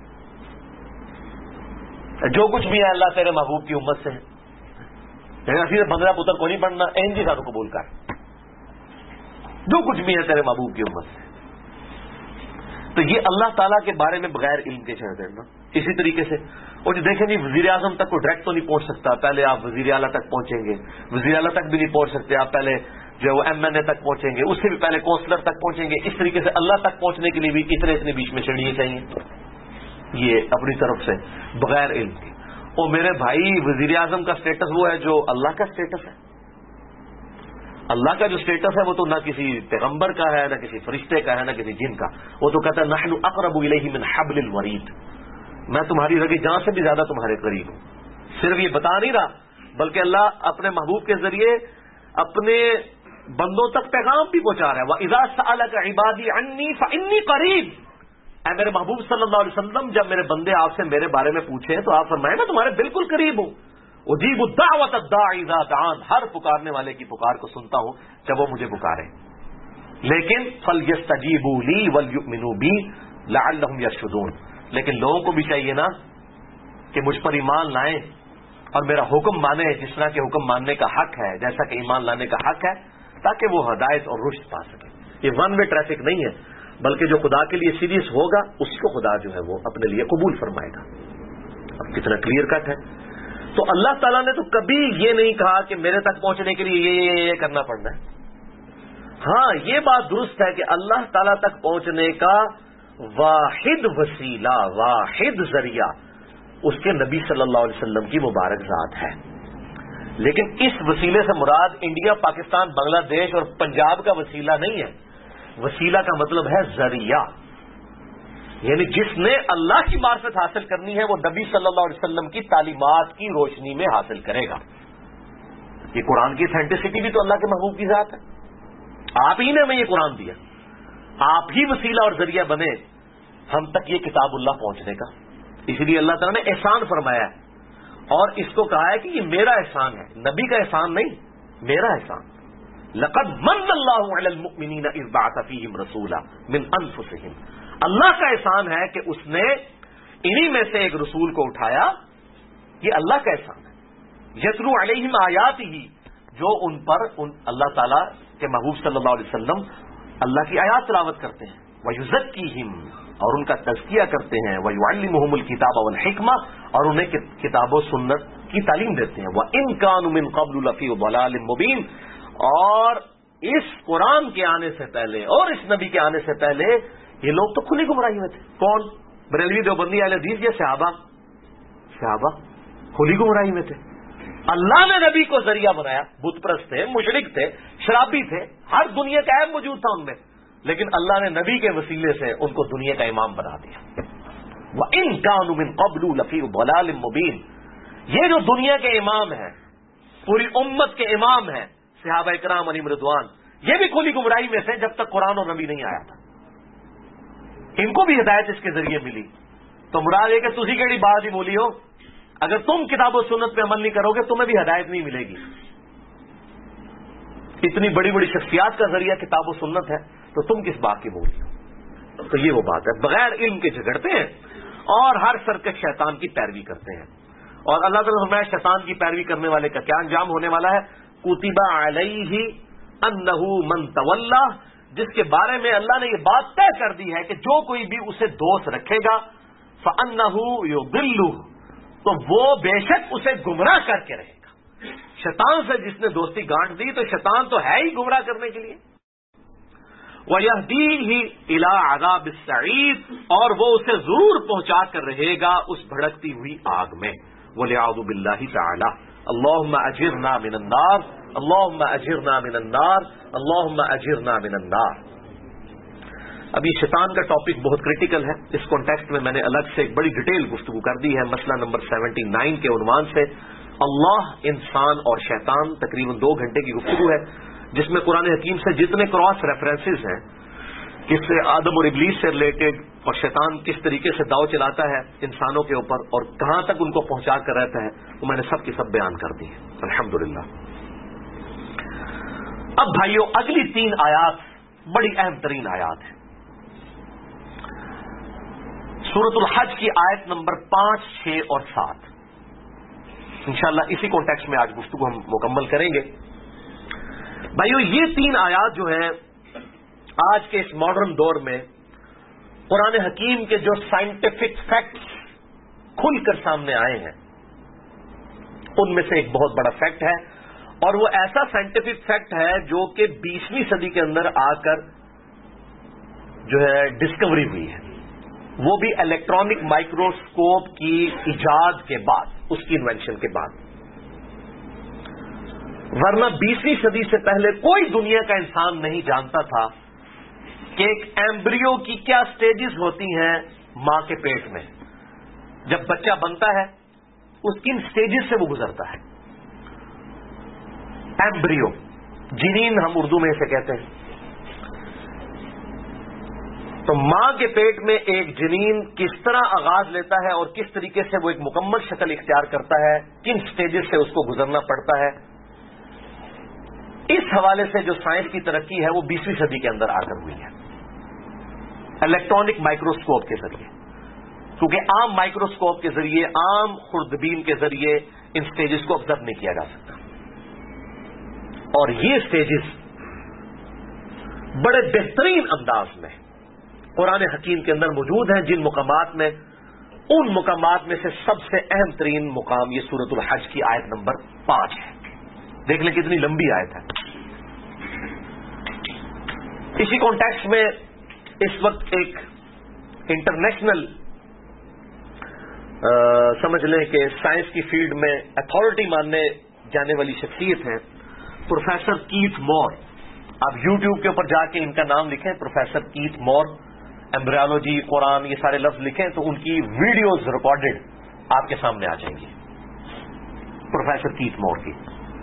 جو کچھ بھی ہے اللہ تیرے محبوب کی امت سے ہے, لیکن بندرا پتر کو نہیں پڑھنا, این جی کو قبول کر. جو کچھ بھی ہے تیرے محبوب کی امت سے. تو یہ اللہ تعالیٰ کے بارے میں بغیر علم کے چھوڑ دینا. اسی طریقے سے اور جو دیکھیں گے وزیر اعظم تک کو ڈائریکٹ تو نہیں پہنچ سکتا, پہلے آپ وزیر اعلیٰ تک پہنچیں گے. وزیر اعلیٰ تک بھی نہیں پہنچ سکتے آپ, پہلے جو ہے وہ MNA تک پہنچیں گے, اس سے بھی پہلے کونسلر تک پہنچیں گے. اس طریقے سے اللہ تک پہنچنے کے لیے بھی اتنے بیچ میں سیڑھیاں چاہیے. یہ اپنی طرف سے بغیر علم کے. اور میرے بھائی وزیر اعظم کا سٹیٹس وہ ہے جو اللہ کا سٹیٹس ہے. اللہ کا جو سٹیٹس ہے وہ تو نہ کسی پیغمبر کا ہے, نہ کسی فرشتے کا ہے, نہ کسی جن کا. وہ تو کہتا ہے نحن اقرب الیہ من حبل الورید, میں تمہاری رگی جان سے بھی زیادہ تمہارے قریب ہوں. صرف یہ بتا نہیں رہا بلکہ اللہ اپنے محبوب کے ذریعے اپنے بندوں تک پیغام بھی پہنچا رہا ہے. وَإِذَا سَأَلَكَ عِبَادِي عَنِّي فَإِنِّي قَرِيبٌ, اے میرے محبوب صلی اللہ علیہ وسلم جب میرے بندے آپ سے میرے بارے میں پوچھیں تو آپ فرمائیں میں تمہارے بالکل قریب ہوں. اجیب الدعوۃ الداعی اذا دعان, ہر پکارنے والے کی پکار کو سنتا ہوں جب وہ مجھے پکارے. لیکن فلیستجیبوا لی ولیؤمنوا بی, لعلہم یرشدون. لیکن لوگوں کو بھی چاہیے نا کہ مجھ پر ایمان لائیں اور میرا حکم مانیں جس طرح کے حکم ماننے کا حق ہے، جیسا کہ ایمان لانے کا حق ہے، تاکہ وہ ہدایت اور رشد پا سکے. یہ ون وے ٹریفک نہیں ہے، بلکہ جو خدا کے لیے سیریس ہوگا اس کو خدا جو ہے وہ اپنے لیے قبول فرمائے گا. اب کتنا کلیئر کٹ ہے. تو اللہ تعالیٰ نے تو کبھی یہ نہیں کہا کہ میرے تک پہنچنے کے لیے یہ کرنا پڑنا ہے. ہاں یہ بات درست ہے کہ اللہ تعالیٰ تک پہنچنے کا واحد وسیلہ، واحد ذریعہ اس کے نبی صلی اللہ علیہ وسلم کی مبارک ذات ہے. لیکن اس وسیلے سے مراد انڈیا، پاکستان، بنگلہ دیش اور پنجاب کا وسیلہ نہیں ہے. وسیلہ کا مطلب ہے ذریعہ، یعنی جس نے اللہ کی معرفت حاصل کرنی ہے وہ نبی صلی اللہ علیہ وسلم کی تعلیمات کی روشنی میں حاصل کرے گا. یہ قرآن کی سینٹیسٹی بھی تو اللہ کے محبوب کی ذات ہے. آپ ہی نے ہمیں یہ قرآن دیا، آپ ہی وسیلہ اور ذریعہ بنے ہم تک یہ کتاب اللہ پہنچنے کا. اس لیے اللہ تعالیٰ نے احسان فرمایا ہے اور اس کو کہا ہے کہ یہ میرا احسان ہے، نبی کا احسان نہیں، میرا احسان. لقد من اللہ علی المؤمنین اذ بعث فیہم رسولا من انفسہم. اللہ کا احسان ہے کہ اس نے انہی میں سے ایک رسول کو اٹھایا. یہ اللہ کا احسان ہے. یتلو علیہم آیاتہ، جو ان پر اللہ تعالیٰ کے محبوب صلی اللہ علیہ وسلم اللہ کی آیات تلاوت کرتے ہیں. ویزکیہم، اور ان کا تزکیہ کرتے ہیں. ویعلمہم الکتاب والحکمہ، اور انہیں کتاب و سنت کی تعلیم دیتے ہیں. وَإِن كَانُوا مِن قَبْلُ لَفِي ضَلَالٍ مُبِينٍ. اور اس قرآن کے آنے سے پہلے اور اس نبی کے آنے سے پہلے یہ لوگ تو کھلی گمراہی میں تھے. کون؟ بریلوی، دیوبندی، اہل حدیث یا صحابہ کھلی گمراہی میں تھے. اللہ نے نبی کو ذریعہ بنایا. بت پرست تھے، مشرک تھے، شرابی تھے، ہر دنیا کا عیب موجود تھا ان میں، لیکن اللہ نے نبی کے وسیلے سے ان کو دنیا کا امام بنا دیا. وَإِن كَانُوا مِن قَبْلُ لَفِي ضَلَالٍ مُبِينٍ. یہ جو دنیا کے امام ہیں، پوری امت کے امام ہیں، صحابہ اکرام علیہم رضوان، یہ بھی کھلی گمراہی میں تھے جب تک قرآن اور نبی نہیں آیا تھا. ان کو بھی ہدایت اس کے ذریعے ملی. تو مراد یہ کہ تسی کیڑی بات ہی بولی ہو، اگر تم کتاب و سنت پہ عمل نہیں کرو گے تمہیں بھی ہدایت نہیں ملے گی. اتنی بڑی بڑی شخصیات کا ذریعہ کتاب و سنت ہے تو تم کس بات کی بولی ہو. تو یہ وہ بات ہے. بغیر علم کے جھگڑتے ہیں اور ہر سرکش شیطان کی پیروی کرتے ہیں. اور اللہ تعالیٰ نے فرمایا شیطان کی پیروی کرنے والے کا کیا انجام ہونے والا ہے. کتب علیہ انہ من تولی، جس کے بارے میں اللہ نے یہ بات طے کر دی ہے کہ جو کوئی بھی اسے دوست رکھے گا فانہ یضلہ، تو وہ بے شک اسے گمراہ کر کے رہے گا. شیطان سے جس نے دوستی گانٹ دی تو شیطان تو ہے ہی گمراہ کرنے کے لیے. وَيَهْدِيهِ إِلَىٰ عَذَابِ السَّعِيرِ، اور وہ اسے ضرور پہنچا کر رہے گا اس بھڑکتی ہوئی آگ میں. وَلِعَوْذُ بِاللَّهِ تَعَالَىٰ اللهم اجرنا من النار، اللهم اجرنا من النار، اللهم اجرنا من النار. ابھی شیطان کا ٹاپک بہت کریٹیکل ہے. اس کانٹیکسٹ میں میں نے الگ سے ایک بڑی ڈیٹیل گفتگو کر دی ہے مسئلہ نمبر 79 کے عنوان سے اللہ، انسان اور شیطان. تقریباً 2 گھنٹے کی گفتگو ہے جس میں قرآن حکیم سے جتنے کراس ریفرنسز ہیں، کس سے آدم اور ابلیس سے ریلیٹڈ، اور شیطان کس طریقے سے داؤ چلاتا ہے انسانوں کے اوپر اور کہاں تک ان کو پہنچا کر رہتا ہے، وہ میں نے سب کی سب بیان کر دی ہے الحمدللہ. اب بھائیو اگلی 3 آیات بڑی اہم ترین آیات ہیں. سورۃ الحج کی آیت نمبر 5، 6 اور 7. انشاءاللہ اسی کانٹیکسٹ میں آج گفتگو ہم مکمل کریں گے. بھائیو یہ 3 آیات جو ہیں آج کے اس ماڈرن دور میں قرآن حکیم کے جو سائنٹیفک فیکٹس کھل کر سامنے آئے ہیں ان میں سے ایک بہت بڑا فیکٹ ہے، اور وہ ایسا سائنٹیفک فیکٹ ہے جو کہ 20ویں صدی کے اندر آ کر جو ہے ڈسکوری ہوئی ہے، وہ بھی الیکٹرانک مائکروسکوپ کی ایجاد کے بعد، اس کی انوینشن کے بعد. ورنہ 20ویں صدی سے پہلے کوئی دنیا کا انسان نہیں جانتا تھا کہ ایک ایمبریو کی کیا سٹیجز ہوتی ہیں ماں کے پیٹ میں. جب بچہ بنتا ہے اس کن سٹیجز سے وہ گزرتا ہے. ایمبریو، جنین ہم اردو میں اسے کہتے ہیں. تو ماں کے پیٹ میں ایک جنین کس طرح آغاز لیتا ہے اور کس طریقے سے وہ ایک مکمل شکل اختیار کرتا ہے، کن سٹیجز سے اس کو گزرنا پڑتا ہے، اس حوالے سے جو سائنس کی ترقی ہے وہ 20ویں صدی کے اندر آ کر ہوئی ہے. الیکٹرانک مائکروسکوپ کے ذریعے، کیونکہ عام مائکروسکوپ کے ذریعے، عام خوردبین کے ذریعے ان سٹیجز کو آبزرو نہیں کیا جا سکتا. اور یہ سٹیجز بڑے بہترین انداز میں قرآن حکیم کے اندر موجود ہیں، جن مقامات میں، ان مقامات میں سے سب سے اہم ترین مقام یہ سورۃ الحج کی آیت نمبر 5 ہے. دیکھ لیں کتنی لمبی آیت ہے. اسی کانٹیکسٹ میں اس وقت ایک انٹرنیشنل سمجھ لیں کہ سائنس کی فیلڈ میں اتھارٹی ماننے جانے والی شخصیت ہے پروفیسر کیتھ مور. آپ یوٹیوب کے اوپر جا کے ان کا نام لکھیں، پروفیسر کیتھ مور، ایمبریولوجی، قرآن، یہ سارے لفظ لکھیں تو ان کی ویڈیوز ریکارڈڈ آپ کے سامنے آ جائیں گی، پروفیسر کیتھ مور کی.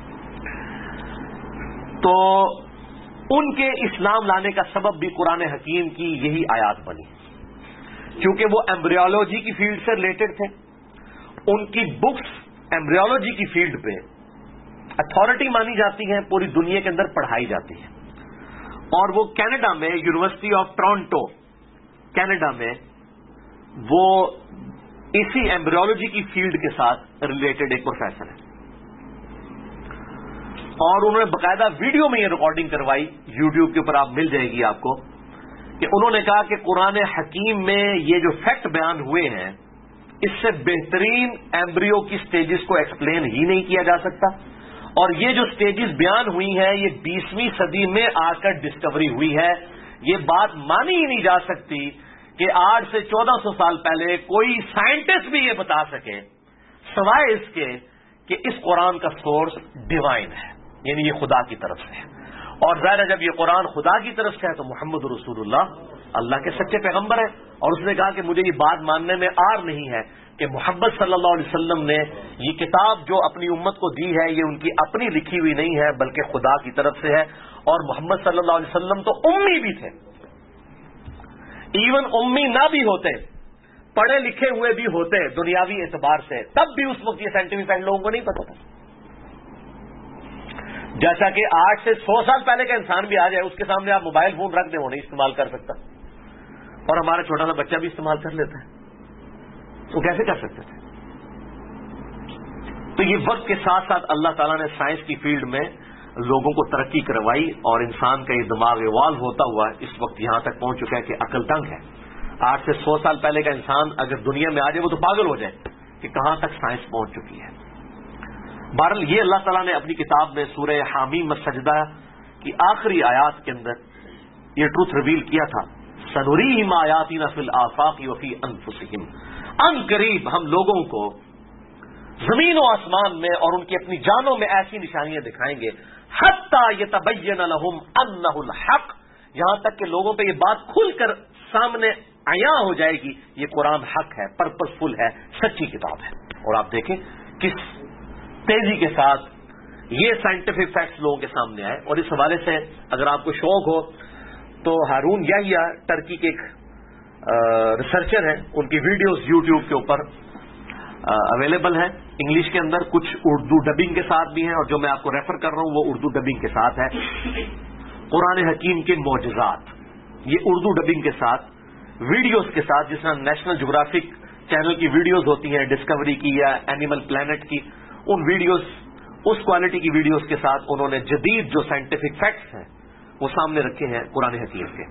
تو ان کے اسلام لانے کا سبب بھی قرآن حکیم کی یہی آیات بنی، کیونکہ وہ ایمبریولوجی کی فیلڈ سے ریلیٹڈ تھے. ان کی بکس ایمبریولوجی کی فیلڈ پہ اتھارٹی مانی جاتی ہیں، پوری دنیا کے اندر پڑھائی جاتی ہے. اور وہ کینیڈا میں یونیورسٹی آف ٹورنٹو کینیڈا میں وہ اسی ایمبریولوجی کی فیلڈ کے ساتھ ریلیٹڈ ایک پروفیسر ہے. اور انہوں نے باقاعدہ ویڈیو میں یہ ریکارڈنگ کروائی، یوٹیوب کے اوپر آپ مل جائے گی آپ کو، کہ انہوں نے کہا کہ قرآن حکیم میں یہ جو فیکٹ بیان ہوئے ہیں اس سے بہترین ایمبریو کی سٹیجز کو ایکسپلین ہی نہیں کیا جا سکتا. اور یہ جو سٹیجز بیان ہوئی ہیں یہ 20ویں صدی میں آ کر ڈسکوری ہوئی ہے. یہ بات مانی ہی نہیں جا سکتی کہ آج سے 1400 سال پہلے کوئی سائنٹسٹ بھی یہ بتا سکے سوائے اس کے کہ اس قرآن کا سورس ڈیوائن ہے، یعنی یہ خدا کی طرف سے ہے. اور ظاہر ہے جب یہ قرآن خدا کی طرف سے ہے تو محمد رسول اللہ کے سچے پیغمبر ہیں. اور اس نے کہا کہ مجھے یہ بات ماننے میں آر نہیں ہے کہ محمد صلی اللہ علیہ وسلم نے یہ کتاب جو اپنی امت کو دی ہے یہ ان کی اپنی لکھی ہوئی نہیں ہے بلکہ خدا کی طرف سے ہے. اور محمد صلی اللہ علیہ وسلم تو امی بھی تھے، ایون امی نہ بھی ہوتے، پڑھے لکھے ہوئے بھی ہوتے دنیاوی اعتبار سے، تب بھی اس وقت یہ سائنٹیفک فیکٹ لوگوں کو نہیں پتا تھا. جیسا کہ آج سے 100 سال پہلے کا انسان بھی آ جائے اس کے سامنے آپ موبائل فون رکھ دیں وہ نہیں استعمال کر سکتا، اور ہمارا چھوٹا سا بچہ بھی استعمال کر لیتا ہے. وہ کیسے کر سکتے تھے؟ تو یہ وقت کے ساتھ ساتھ اللہ تعالیٰ نے سائنس کی فیلڈ میں لوگوں کو ترقی کروائی، اور انسان کا یہ دماغ ایوالو ہوتا ہوا اس وقت یہاں تک پہنچ چکا ہے کہ عقل تنگ ہے. آج سے 100 سال پہلے کا انسان اگر دنیا میں آ جائے وہ تو پاگل ہو جائے کہ کہاں تک سائنس پہنچ چکی ہے. بہرحال یہ اللہ تعالیٰ نے اپنی کتاب میں سورہ حامیم السجدہ کی آخری آیات کے اندر یہ ٹروتھ ریویل کیا تھا، سنریہم آیاتنا فی الآفاق وفی انفسہم. ان قریب ہم لوگوں کو زمین و آسمان میں اور ان کی اپنی جانوں میں ایسی نشانیاں دکھائیں گے، حتی یتبین لہم انہ الحق، یہاں تک کہ لوگوں پہ یہ بات کھل کر سامنے عیاں ہو جائے گی یہ قرآن حق ہے، پرپز فل ہے، سچی کتاب ہے. اور آپ دیکھیں کس تیزی کے ساتھ یہ سائنٹیفک فیکٹس لوگوں کے سامنے آئے. اور اس حوالے سے اگر آپ کو شوق ہو تو ہارون یحییٰ ٹرکی کے ایک ریسرچر ہیں، ان کی ویڈیوز یوٹیوب کے اوپر اویلیبل ہیں انگلش کے اندر، کچھ اردو ڈبنگ کے ساتھ بھی ہیں، اور جو میں آپ کو ریفر کر رہا ہوں وہ اردو ڈبنگ کے ساتھ ہے. قرآن حکیم کے معجزات، یہ اردو ڈبنگ کے ساتھ ویڈیوز کے ساتھ، جس طرح نیشنل جغرافک چینل کی ویڈیوز ہوتی ہیں ڈسکوری کی یا اینیمل پلانٹ کی، ان ویڈیوز، اس کوالٹی کی ویڈیوز کے ساتھ انہوں نے جدید جو سائنٹیفک فیکٹس ہیں وہ سامنے رکھے ہیں قرآن حکیم کے.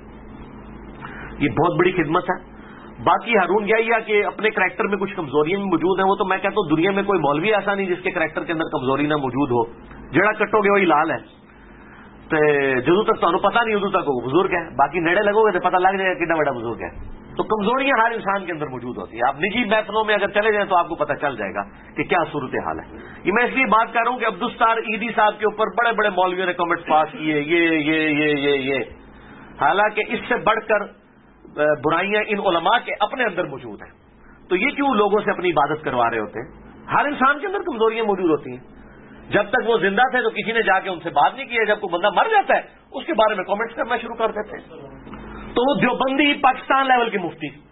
یہ بہت بڑی خدمت ہے. باقی ہارون یحییٰ کے اپنے کریکٹر میں کچھ کمزوریاں بھی موجود ہیں، وہ تو میں کہتا ہوں دنیا میں کوئی مولوی ایسا نہیں جس کے کریکٹر کے اندر کمزوری نہ موجود ہو. جڑا کٹو گے وہی لال ہے، تو جدو تک تو پتا نہیں ادو تک وہ بزرگ ہے، باقی نیڑے لگو گے تو پتہ لگ جائے گا کتنا بڑا بزرگ ہے. تو کمزوریاں ہر انسان کے اندر موجود ہوتی ہیں. آپ نجی محفلوں میں اگر چلے جائیں تو آپ کو پتہ چل جائے گا کہ کیا صورتحال ہے. یہ میں اس لیے بات کر رہا ہوں کہ عبدالستار عیدی صاحب کے اوپر بڑے بڑے مولویوں نے کمنٹس پاس کیے یہ حالانکہ اس سے بڑھ کر برائیاں ان علماء کے اپنے اندر موجود ہیں. تو یہ کیوں لوگوں سے اپنی عبادت کروا رہے ہوتے ہیں؟ ہر انسان کے اندر کمزوریاں موجود ہوتی ہیں. جب تک وہ زندہ تھے تو کسی نے جا کے ان سے بات نہیں کی ہے، جب کوئی بندہ مر جاتا ہے اس کے بارے میں کامنٹس کرنا شروع کر دیتے ہیں. تو وہ دیوبندی پاکستان لیول کے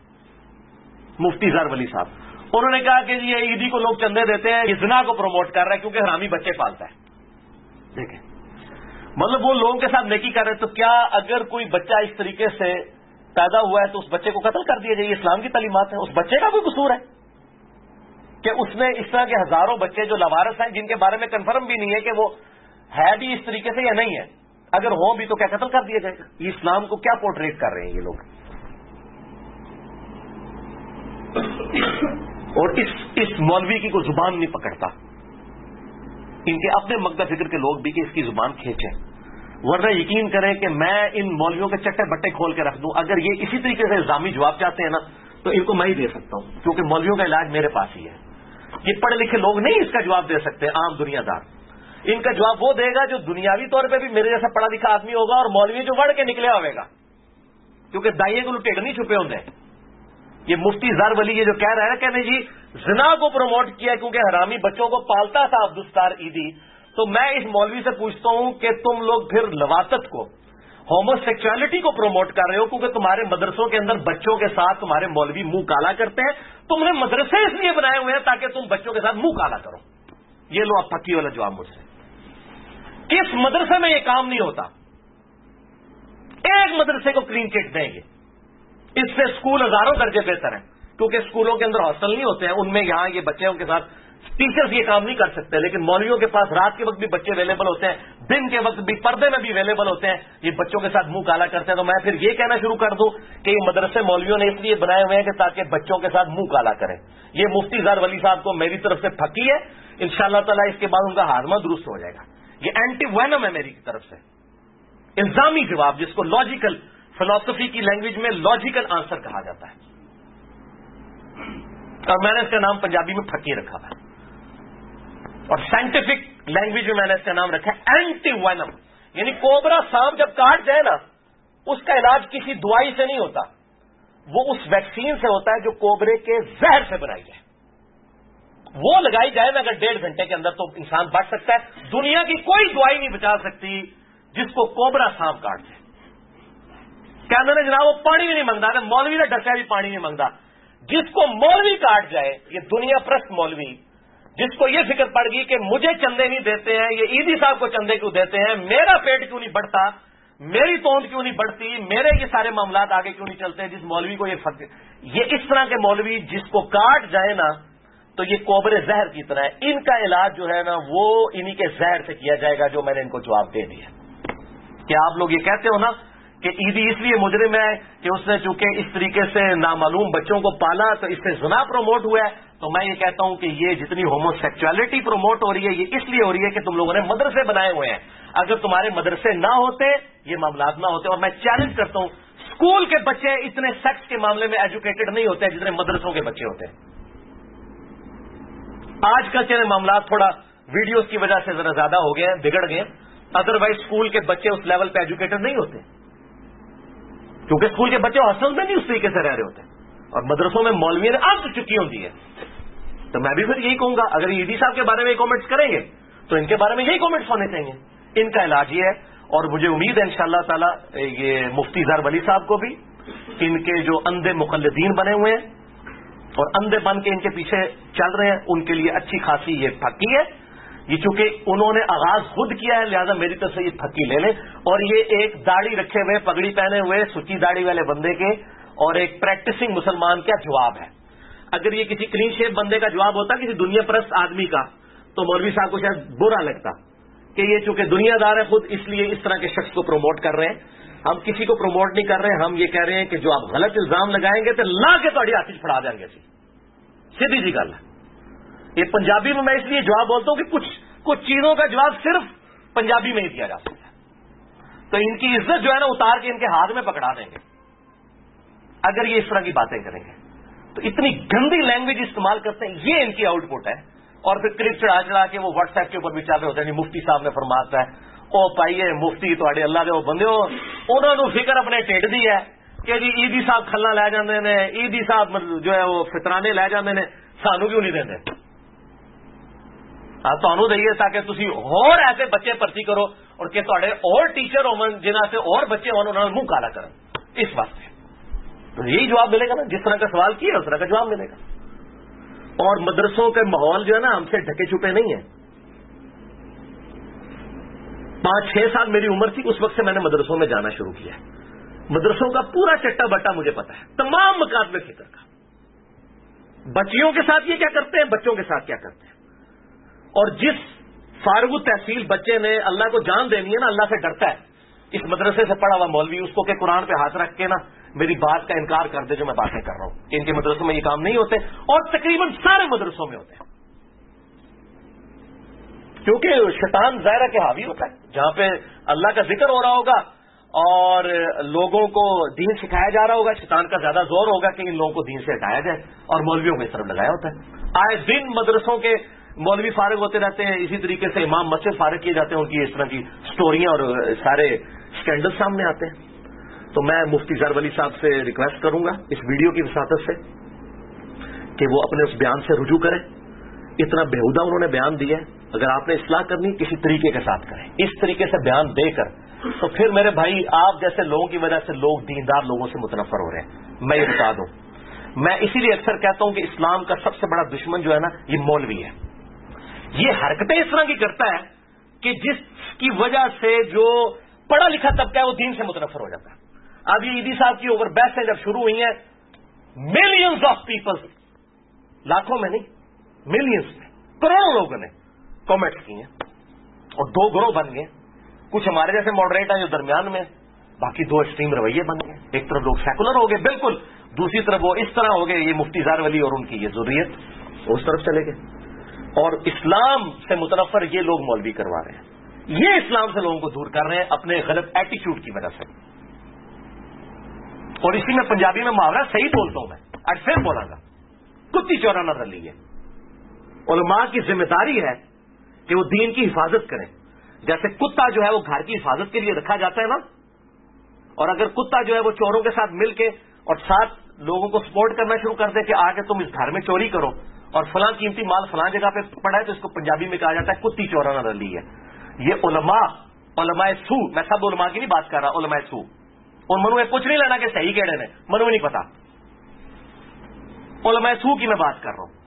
مفتی زر ولی صاحب، انہوں نے کہا کہ یہ عیدی کو لوگ چندے دیتے ہیں، یہ زنا کو پروموٹ کر رہا ہے کیونکہ حرامی بچے پالتا ہے. دیکھیں مطلب وہ لوگوں کے ساتھ نیکی کر رہے. تو کیا اگر کوئی بچہ اس طریقے سے پیدا ہوا ہے تو اس بچے کو قتل کر دیا جائے، یہ اسلام کی تعلیمات ہیں. اس بچے کا کوئی قصور ہے کہ اس نے اس طرح کے ہزاروں بچے جو لاوارث ہیں، جن کے بارے میں کنفرم بھی نہیں ہے کہ وہ ہے بھی اس طریقے سے یا نہیں ہے، اگر ہوں بھی تو کیا قتل کر دیا جائے گا؟ یہ اسلام کو کیا پورٹریٹ کر رہے ہیں یہ لوگ؟ اور اس مولوی کی کوئی زبان نہیں پکڑتا، ان کے اپنے مقدہ فکر کے لوگ بھی کہ اس کی زبان کھینچیں. ورنہ یقین کریں کہ میں ان مولویوں کے چٹے بٹے کھول کے رکھ دوں، اگر یہ اسی طریقے سے الزامی جواب چاہتے ہیں نا تو ان کو میں ہی دے سکتا ہوں، کیونکہ مولویوں کا علاج میرے پاس ہی ہے. یہ پڑھے لکھے لوگ نہیں اس کا جواب دے سکتے، عام دنیا دار. ان کا جواب وہ دے گا جو دنیاوی طور پہ بھی میرے جیسا پڑھا لکھا آدمی ہوگا، اور مولوی جو وڑ کے نکلے ہوئے گا، کیونکہ دائیں کو لٹیٹ نہیں چھپے ہوتے. یہ مفتی زر ولی یہ جو کہہ رہا ہے کہ نہیں جی زنا کو پروموٹ کیا کیونکہ حرامی بچوں کو پالتا تھا عبدالستار عیدی، تو میں اس مولوی سے پوچھتا ہوں کہ تم لوگ پھر لواطت کو، ہومو سیکچولیٹی کو پروموٹ کر رہے ہو کیونکہ تمہارے مدرسوں کے اندر بچوں کے ساتھ تمہارے مولوی منہ کالا کرتے ہیں. تم نے مدرسے اس لیے بنائے ہوئے ہیں تاکہ تم بچوں کے ساتھ منہ کالا کرو. یہ لو اب پکی والا جواب مجھ سے. کس مدرسے میں یہ کام نہیں ہوتا؟ ایک مدرسے کو کلین چٹ دیں گے، اس سے اسکول ہزاروں درجے بہتر ہیں، کیونکہ اسکولوں کے اندر ہاسٹل نہیں ہوتے ہیں، ان میں یہاں یہ بچے ان کے ساتھ ٹیچرز یہ کام نہیں کر سکتے. لیکن مولویوں کے پاس رات کے وقت بھی بچے اویلیبل ہوتے ہیں، دن کے وقت بھی پردے میں بھی اویلیبل ہوتے ہیں، یہ بچوں کے ساتھ منہ کالا کرتے ہیں. تو میں پھر یہ کہنا شروع کر دوں کہ یہ مدرسے مولویوں نے اس لیے بنائے ہوئے ہیں کہ تاکہ بچوں کے ساتھ منہ کالا کریں. یہ مفتی زار ولی صاحب کو میری طرف سے پھکی ہے، انشاءاللہ تعالی اس کے بعد ان کا ہاضمہ درست ہو جائے گا. یہ اینٹی وینم ہے میری طرف سے، الزامی جواب، جس کو لاجیکل فلسفی کی لینگویج میں لاجیکل آنسر کہا جاتا ہے، اور میں نے اس کا نام پنجابی میں پھکی رکھا تھا، اور سائنٹیفک لینگویج میں نے اس کا نام رکھا ہے اینٹی وینم. یعنی کوبرا سانپ جب کاٹ جائے نا، اس کا علاج کسی دوائی سے نہیں ہوتا، وہ اس ویکسین سے ہوتا ہے جو کوبرے کے زہر سے بنائی جائے. وہ لگائی جائے نا اگر 1.5 گھنٹے کے اندر تو انسان بچ سکتا ہے. دنیا کی کوئی دوائی نہیں بچا سکتی جس کو کوبرا سانپ کاٹ جائے. کہنے نے جناب وہ پانی بھی نہیں مانگتا، مولوی نے ڈسیا بھی پانی نہیں مانگتا. جس کو مولوی کاٹ جائے، یہ دنیا پرست مولوی، جس کو یہ فکر پڑ گئی کہ مجھے چندے نہیں دیتے ہیں، یہ عیدی صاحب کو چندے کیوں دیتے ہیں، میرا پیٹ کیوں نہیں بڑھتا، میری توند کیوں نہیں بڑھتی، میرے یہ سارے معاملات آگے کیوں نہیں چلتے، جس مولوی کو یہ اس طرح کے مولوی جس کو کاٹ جائے نا تو یہ کوبرے زہر کی طرح ہے. ان کا علاج جو ہے نا وہ انہی کے زہر سے کیا جائے گا، جو میں نے ان کو جواب دے دیا. کہ آپ لوگ یہ کہتے ہو نا کہ عیدی اس لیے مجرم ہے کہ اس نے چونکہ اس طریقے سے نامعلوم بچوں کو پالا تو اس سے زنا پروموٹ ہوا ہے، تو میں یہ کہتا ہوں کہ یہ جتنی ہومو سیکچولیٹی پروموٹ ہو رہی ہے یہ اس لیے ہو رہی ہے کہ تم لوگوں نے مدرسے بنائے ہوئے ہیں. اگر تمہارے مدرسے نہ ہوتے یہ معاملات نہ ہوتے. اور میں چیلنج کرتا ہوں، اسکول کے بچے اتنے سیکس کے معاملے میں ایجوکیٹڈ نہیں ہوتے جتنے مدرسوں کے بچے ہوتے ہیں. آج کل کے معاملات تھوڑا ویڈیوز کی وجہ سے ذرا زیادہ ہو گئے ہیں، بگڑ گئے. ادروائز اسکول کے بچے اس لیول پہ ایجوکیٹڈ نہیں ہوتے، کیونکہ اسکول کے بچے ہاسٹل میں نہیں اس طریقے سے رہ رہے ہوتے، اور مدرسوں میں مولوی نے عام چکی ہوتی ہے. تو میں بھی پھر یہی کہوں گا، اگر عیدی صاحب کے بارے میں کامنٹس کریں گے تو ان کے بارے میں یہی کامنٹس ہونے چاہیے. ان کا علاج یہ ہے، اور مجھے امید ہے انشاءاللہ تعالی یہ مفتی زار ولی صاحب کو بھی، ان کے جو اندھے مقلدین بنے ہوئے ہیں اور اندھے بن کے ان کے پیچھے چل رہے ہیں، ان کے لیے اچھی خاصی یہ پھکی ہے. یہ چونکہ انہوں نے آغاز خود کیا ہے لہذا میری طرف سے یہ پھکی لے لیں. اور یہ ایک داڑھی رکھے ہوئے، پگڑی پہنے ہوئے، سچی داڑھی والے بندے کے اور ایک پریکٹسنگ مسلمان کا جواب ہے. اگر یہ کسی کلین شیپ بندے کا جواب ہوتا کسی دنیا پرست آدمی کا تو مولوی صاحب کو شاید برا لگتا کہ یہ چونکہ دنیا دار ہے خود اس لیے اس طرح کے شخص کو پروموٹ کر رہے ہیں. ہم کسی کو پروموٹ نہیں کر رہے ہیں، ہم یہ کہہ رہے ہیں کہ جو آپ غلط الزام لگائیں گے تو لا کے تھوڑی آتش پڑھا دیں گے. سیدھی سی گل ہے. یہ پنجابی میں اس لیے جواب بولتا ہوں کہ کچھ چیزوں کا جواب صرف پنجابی میں ہی دیا جا سکتا ہے. تو ان کی عزت جو ہے نا اتار کے ان کے ہاتھ میں پکڑا دیں گے اگر یہ اس طرح کی باتیں کریں گے. تو اتنی گندی لینگویج استعمال کرتے ہیں، یہ ان کی آؤٹ پٹ ہے. اور پھر کلپ چڑھا کے وہ واٹس ایپ کے اوپر بھی چل رہے ہوتے ہیں. مفتی صاحب نے فرماتا ہے او پائیے مفتی تھوڑے اللہ دے بندے ہو، انہوں نے فکر اپنے ٹھڈ دی ہے کہ جی عیدی صاحب کھلا لے جاندے نے، عیدی صاحب جو ہے وہ فطرانے لے جاندے نے، سانو کیوں نہیں دیندے؟ تانوں دئیے تاکہ تسی اور ایسے بچے بھرتی کرو اور کہ تھوڑے اور ٹیچر ہون جنہاں سے اور بچے ہون انہوں نے منہ کالا کرن. اس واسطے تو یہی جواب ملے گا نا، جس طرح کا سوال کیا اس طرح کا جواب ملے گا. اور مدرسوں کے ماحول جو ہے نا ہم سے ڈھکے چھپے نہیں ہیں. 5-6 سال میری عمر تھی اس وقت سے میں نے مدرسوں میں جانا شروع کیا. مدرسوں کا پورا چٹا بٹا مجھے پتا ہے، تمام مکاتب فکر کا، بچیوں کے ساتھ یہ کیا کرتے ہیں، بچوں کے ساتھ کیا کرتے ہیں. اور جس فارغ التحصیل بچے نے اللہ کو جان دینی ہے نا، اللہ سے ڈرتا ہے، اس مدرسے سے پڑھا ہوا مولوی اس کو کہ قرآن پہ ہاتھ رکھ کے نا میری بات کا انکار کر دے جو میں باتیں کر رہا ہوں، کہ ان کے مدرسوں میں یہ کام نہیں ہوتے، اور تقریباً سارے مدرسوں میں ہوتے ہیں. کیونکہ شیطان ظاہرہ کے حاوی ہوتا ہے، جہاں پہ اللہ کا ذکر ہو رہا ہوگا اور لوگوں کو دین سکھایا جا رہا ہوگا، شیطان کا زیادہ زور ہوگا کہ ان لوگوں کو دین سے ہٹایا جائے، اور مولویوں کو اس طرف لگایا ہوتا ہے. آئے دن مدرسوں کے مولوی فارغ ہوتے رہتے ہیں، اسی طریقے سے امام مسجد فارغ کیے جاتے ہیں، ان کی اس طرح کی سٹوریاں اور سارے اسکینڈل سامنے آتے ہیں. تو میں مفتی ظہر ولی صاحب سے ریکویسٹ کروں گا اس ویڈیو کی وساطت سے کہ وہ اپنے اس بیان سے رجوع کریں. اتنا بےہودہ انہوں نے بیان دیا ہے، اگر آپ نے اصلاح کرنی کسی طریقے کے ساتھ کریں. اس طریقے سے بیان دے کر تو پھر میرے بھائی آپ جیسے لوگوں کی وجہ سے لوگ دیندار لوگوں سے متنفر ہو رہے ہیں. میں یہ بتا دوں، میں اسی لیے اکثر کہتا ہوں کہ اسلام کا سب سے بڑا دشمن جو ہے نا یہ مولوی ہے. یہ حرکتیں اس طرح کی کرتا ہے کہ جس کی وجہ سے جو پڑھا لکھا طبقہ ہے وہ دین سے متنفر ہو جاتا ہے. اب یہ عیدی صاحب کی اوور بحثیں جب شروع ہوئی ہیں، ملینز آف پیپل، لاکھوں میں نہیں ملینز میں، کروڑوں لوگوں نے کامنٹس کی ہیں اور دو گروہ بن گئے. کچھ ہمارے جیسے ماڈریٹ ہیں جو درمیان میں، باقی دو ایکسٹریم رویے بن گئے. ایک طرف لوگ سیکولر ہو گئے بالکل، دوسری طرف وہ اس طرح ہو گئے یہ مفتی ظہر ولی اور ان کی یہ ذریت اس طرف چلے گئے. اور اسلام سے متنفر یہ لوگ مولوی کروا رہے ہیں، یہ اسلام سے لوگوں کو دور کر رہے ہیں اپنے غلط ایٹیچیوڈ کی وجہ سے. اور اسی میں پنجابی میں محاورہ صحیح بولتا ہوں میں، آج پھر بولا گا، کتی چورا نہ رلی ہے. علماء کی ذمہ داری ہے کہ وہ دین کی حفاظت کریں. جیسے کتا جو ہے وہ گھر کی حفاظت کے لیے رکھا جاتا ہے نا، اور اگر کتا جو ہے وہ چوروں کے ساتھ مل کے اور ساتھ لوگوں کو سپورٹ کرنا شروع کر دے کہ آگے تم اس گھر میں چوری کرو اور فلاں قیمتی مال فلاں جگہ پہ پڑا ہے، تو اس کو پنجابی میں کہا جاتا ہے کتی چورا نہ رلی ہے. یہ علماء سو، میں سب علماء کی نہیں بات کر رہا، علماء سو. اور منو کچھ نہیں لینا کہ صحیح کہڑے نے، منو نہیں پتا، علماء سو کی میں بات کر رہا ہوں.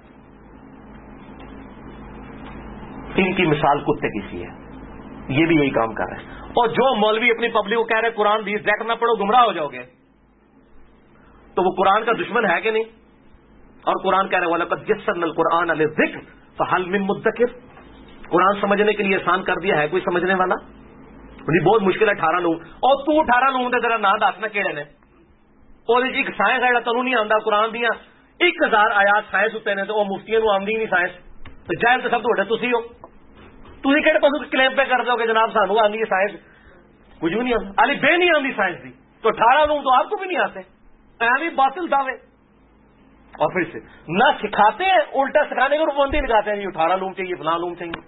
ان کی مثال کتے کی سی ہے، یہ بھی یہی کام کر رہے ہیں. اور جو مولوی اپنی پبلک کو کہہ رہے قرآن بھی ڈائریکٹ نہ پڑھو گمراہ ہو جاؤ گے، تو وہ قرآن کا دشمن ہے کہ نہیں؟ اور قرآن کہہ رہے وَلَقَدْ يَسَّرْنَا الْقُرْآنَ لِلذِّكْرِ فَهَلْ مِن مُدَّكِرٍ. قرآن سمجھنے کے لیے آسان کر دیا، ہے کوئی سمجھنے والا؟ نہیں، بہت مشکل ہے. 18 لوگ اور تو 18 لوگوں نے ذرا نہ دس نہ کہڑے نے، اور ایک سائنس ہے تنوں نہیں آتا قرآن دیا 1000 آیات سائنس ہوتے ہیں، تو وہ مفتیوں کو آمدی نہیں سائنس، تو جائل تو سب تو وڈے تسی ہو. تھی کہڑے پاسوں کلیم پہ کر دو کہ جناب سانو آندی ہے سائنس، کچھ بھی نہیں آتا، علی بے نہیں آتی سائنس دی، تو 18 لوگ تو آپ کو بھی نہیں آتے. بھی باطل دعوے. اور پھر سے نہ سکھاتے ہیں، الٹا سکھانے کو پابندی لگاتے ہیں، یہ 18 لوگ چاہیے فلاں لوگ چاہیے.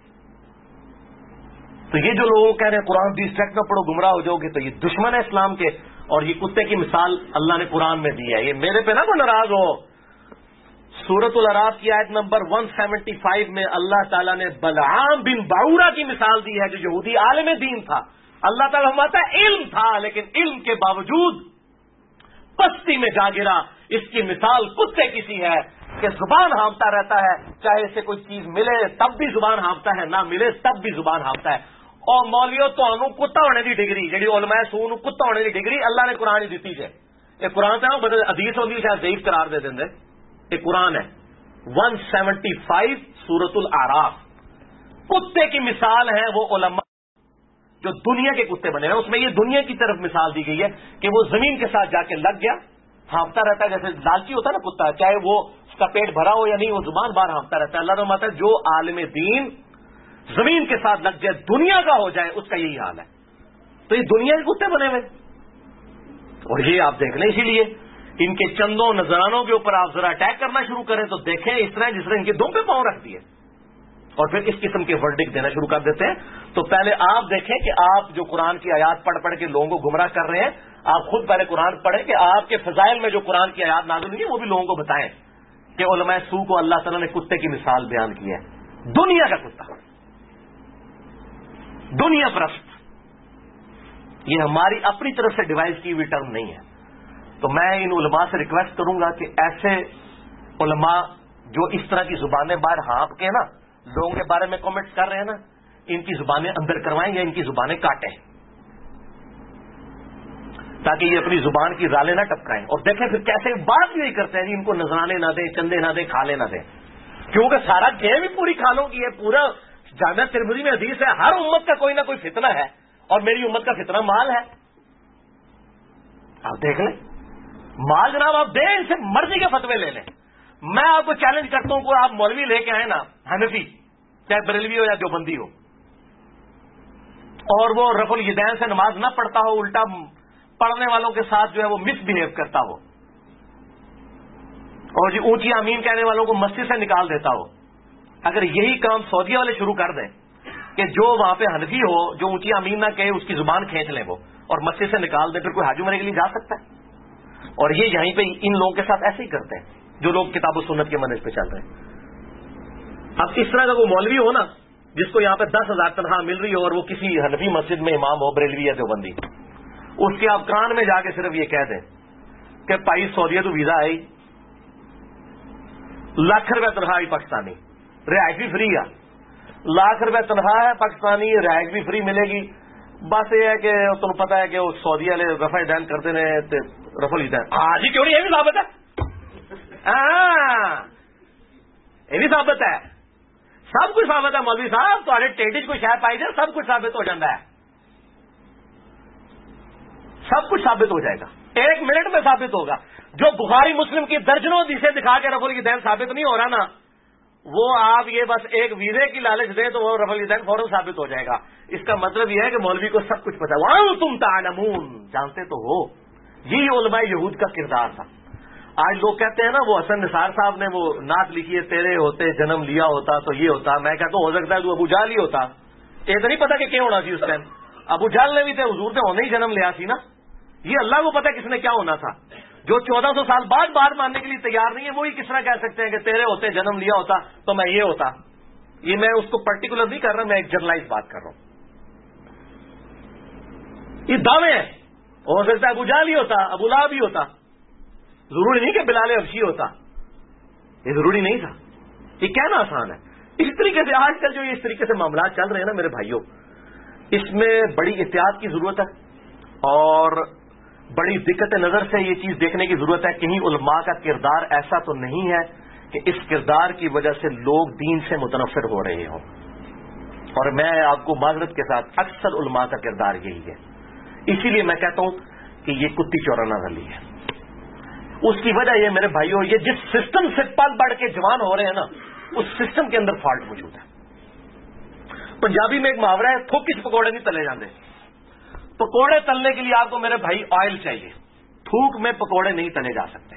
تو یہ جو لوگ کہہ رہے ہیں قرآن بھی اسٹریکٹ نہ پڑھو گمراہ ہو جاؤ گے، تو یہ دشمن ہے اسلام کے. اور یہ کتے کی مثال اللہ نے قرآن میں دی ہے. یہ میرے پہ نہ کوئی ناراض ہو. سورۃ الاعراف کی آیت نمبر 175 میں اللہ تعالیٰ نے بلعام بن باورا کی مثال دی ہے، جو یہودی عالم دین تھا. اللہ تعالیٰ فرماتا ہے علم تھا، لیکن علم کے باوجود پستی میں جا گرا. اس کی مثال کتے کی سی ہے کہ زبان ہانپتا رہتا ہے، چاہے اسے کوئی چیز ملے تب بھی زبان ہانپتا ہے، نہ ملے تب بھی زبان ہانپتا ہے. اور مولویو تمہیں کتا ہونے کی ڈگری، جی علماء سو نو کتا ہونے کی ڈگری اللہ نے قرآن ہی دیتی ہے. یہ قرآن سے بدل حدیث ہوتی شاید ضعیف قرار دے دیں. یہ قرآن ہے 175 سورۃ الاعراف. کتے کی مثال ہے وہ علماء جو دنیا کے کتے بنے ہیں. اس میں یہ دنیا کی طرف مثال دی گئی ہے کہ وہ زمین کے ساتھ جا کے لگ گیا، ہانپتا رہتا ہے، جیسے لالچی ہوتا ہے نا کتا، چاہے وہ اس کا پیٹ بھرا ہو یا نہیں، وہ زبان باہر ہانپتا رہتا ہے. اللہ نے فرماتا ہے جو عالم دین زمین کے ساتھ لگ جائے، دنیا کا ہو جائے، اس کا یہی حال ہے. تو یہ دنیا کے کتے بنے ہوئے. اور یہ آپ دیکھ لیں، اسی لیے ان کے چندوں نذرانوں کے اوپر آپ ذرا اٹیک کرنا شروع کریں تو دیکھیں اس طرح جس طرح ان کے دم پہ پاؤں رکھ دیے، اور پھر اس قسم کے ورڈک دینا شروع کر دیتے ہیں. تو پہلے آپ دیکھیں کہ آپ جو قرآن کی آیات پڑھ پڑھ کے لوگوں کو گمراہ کر رہے ہیں، آپ خود پہلے قرآن پڑھیں کہ آپ کے فضائل میں جو قرآن کی آیات نازل ہوئی ہیں وہ بھی لوگوں کو بتائیں کہ علماء سو کو اللہ تعالیٰ نے کتے کی مثال بیان کی ہے. دنیا کا کتا، دنیا پرست، یہ ہماری اپنی طرف سے ڈیوائز کی ہوئی ٹرم نہیں ہے. تو میں ان علماء سے ریکویسٹ کروں گا کہ ایسے علماء جو اس طرح کی زبانیں باہر ہانپ کے نا لوگوں کے بارے میں کامنٹس کر رہے ہیں نا، ان کی زبانیں اندر کروائیں یا ان کی زبانیں کاٹیں. تاکہ یہ اپنی زبان کی رالیں نہ ٹپکائیں. اور دیکھیں پھر کیسے بات بھی نہیں کرتے ہیں جی ان کو نذرانے نہ دیں, چندے نہ دیں, کھالے نہ دیں, کیونکہ سارا گیم ہی پوری کھالوں کی ہے. پورا جامعہ ترمذی میں حدیث ہے ہر امت کا کوئی نہ کوئی فتنہ ہے اور میری امت کا فتنہ مال ہے. آپ دیکھ لیں مال جناب آپ دیں, ان سے مرضی کے فتوے لے لیں. میں آپ کو چیلنج کرتا ہوں کہ آپ مولوی لے کے آئے نا حنفی, چاہے بریلوی ہو یا دیوبندی ہو, اور وہ رفع الیدین سے نماز نہ پڑھتا ہو, الٹا پڑھنے والوں کے ساتھ جو ہے وہ مس بہیو کرتا ہو, اور جی اونچی آمین کہنے والوں کو مسجد سے نکال دیتا ہو. اگر یہی کام سعودیہ والے شروع کر دیں کہ جو وہاں پہ حنفی ہو جو اونچی آمین نہ کہے اس کی زبان کھینچ لیں وہ اور مسجد سے نکال دیں, پھر کوئی حج عمرے کے لیے جا سکتا ہے؟ اور یہ یہیں پہ ان لوگوں کے ساتھ ایسے ہی کرتے ہیں جو لوگ کتاب و سنت کے منہج پہ چل رہے ہیں. اب اس طرح کا وہ مولوی ہو نا جس کو یہاں پہ 10,000 تنخواہ مل رہی ہو اور وہ کسی حنفی مسجد میں امام ہو, بریلوی یا دیوبندی, اس کے آپ کان میں جا کے صرف یہ کہہ دیں کہ بھائی سعودیہ تو ویزا ہے, لاکھ روپے تنخواہ ہے پاکستانی, رہائش بھی فری ہے, لاکھ روپے تنخواہ ہے پاکستانی, رہائش بھی فری ملے گی. بس یہ ہے کہ تمہیں پتا ہے کہ وہ سعودی والے رفع دین کرتے ہیں, رفع الدین ہاں جی کیوں نہیں, یہ بھی ثابت ہے, ہاں یہ بھی ثابت ہے, سب کچھ ثابت ہے مولوی صاحب. تو ٹیڈی کو شاید پائی جائے سب کچھ ثابت ہو جاتا ہے, سب کچھ ثابت ہو جائے گا, 1 منٹ میں ثابت ہوگا. جو بخاری مسلم کی درجنوں حدیثیں دکھا کے رفع الدین ثابت نہیں ہو رہا نا, وہ آپ یہ بس ایک ویزے کی لالچ دیں تو وہ رفع الدین فوراً ثابت ہو جائے گا. اس کا مطلب یہ ہے کہ مولوی کو سب کچھ پتا ہے. وَأَنْتُمْ تَعْلَمُونَ, جانتے تو ہو. یہی علماء یہود کا کردار تھا. آج لوگ کہتے ہیں نا وہ حسن نثار صاحب نے وہ نعت لکھی ہے, تیرے ہوتے جنم لیا ہوتا تو یہ ہوتا. میں کہتا ہوں ہو سکتا ہے تو ابو جہل ہی ہوتا, یہ تو نہیں پتا کہ کیا ہونا سی اس ٹائم. ابو جہل نے بھی تھے, حضور سے ہونے ہی جنم لیا سی نا. یہ اللہ کو پتا کس نے کیا ہونا تھا. جو 1400 سال بعد بات ماننے کے لیے تیار نہیں ہے وہی کس طرح کہہ سکتے ہیں کہ تیرے ہوتے جنم لیا ہوتا تو میں یہ ہوتا. یہ میں اس کو پرٹیکولر نہیں کر رہا, میں ایک جنرلائز بات کر رہا ہوں. یہ دعوے ہیں, ہو سکتا ہے ابو جہل ہی ہوتا, ابو لہب بھی ہوتا, ضروری نہیں کہ بلال حبشی ہوتا, یہ ضروری نہیں تھا. یہ کہنا آسان ہے. اس طریقے سے آج کل جو اس طریقے سے معاملات چل رہے ہیں نا میرے بھائیوں, اس میں بڑی احتیاط کی ضرورت ہے اور بڑی دقت نظر سے یہ چیز دیکھنے کی ضرورت ہے. کہیں علماء کا کردار ایسا تو نہیں ہے کہ اس کردار کی وجہ سے لوگ دین سے متنفر ہو رہے ہوں. اور میں آپ کو معذرت کے ساتھ اکثر علماء کا کردار یہی ہے. اسی لیے میں کہتا ہوں کہ یہ کتی چورانہ رلی ہے. اس کی وجہ یہ میرے بھائیوں, یہ جس سسٹم سے پل بڑھ کے جوان ہو رہے ہیں نا اس سسٹم کے اندر فالٹ موجود ہے. پنجابی میں ایک محاورہ ہے, تھوک کس پکوڑے نہیں تلے جاتے. پکوڑے تلنے کے لیے آپ کو میرے بھائی آئل چاہیے, تھوک میں پکوڑے نہیں تلے جا سکتے.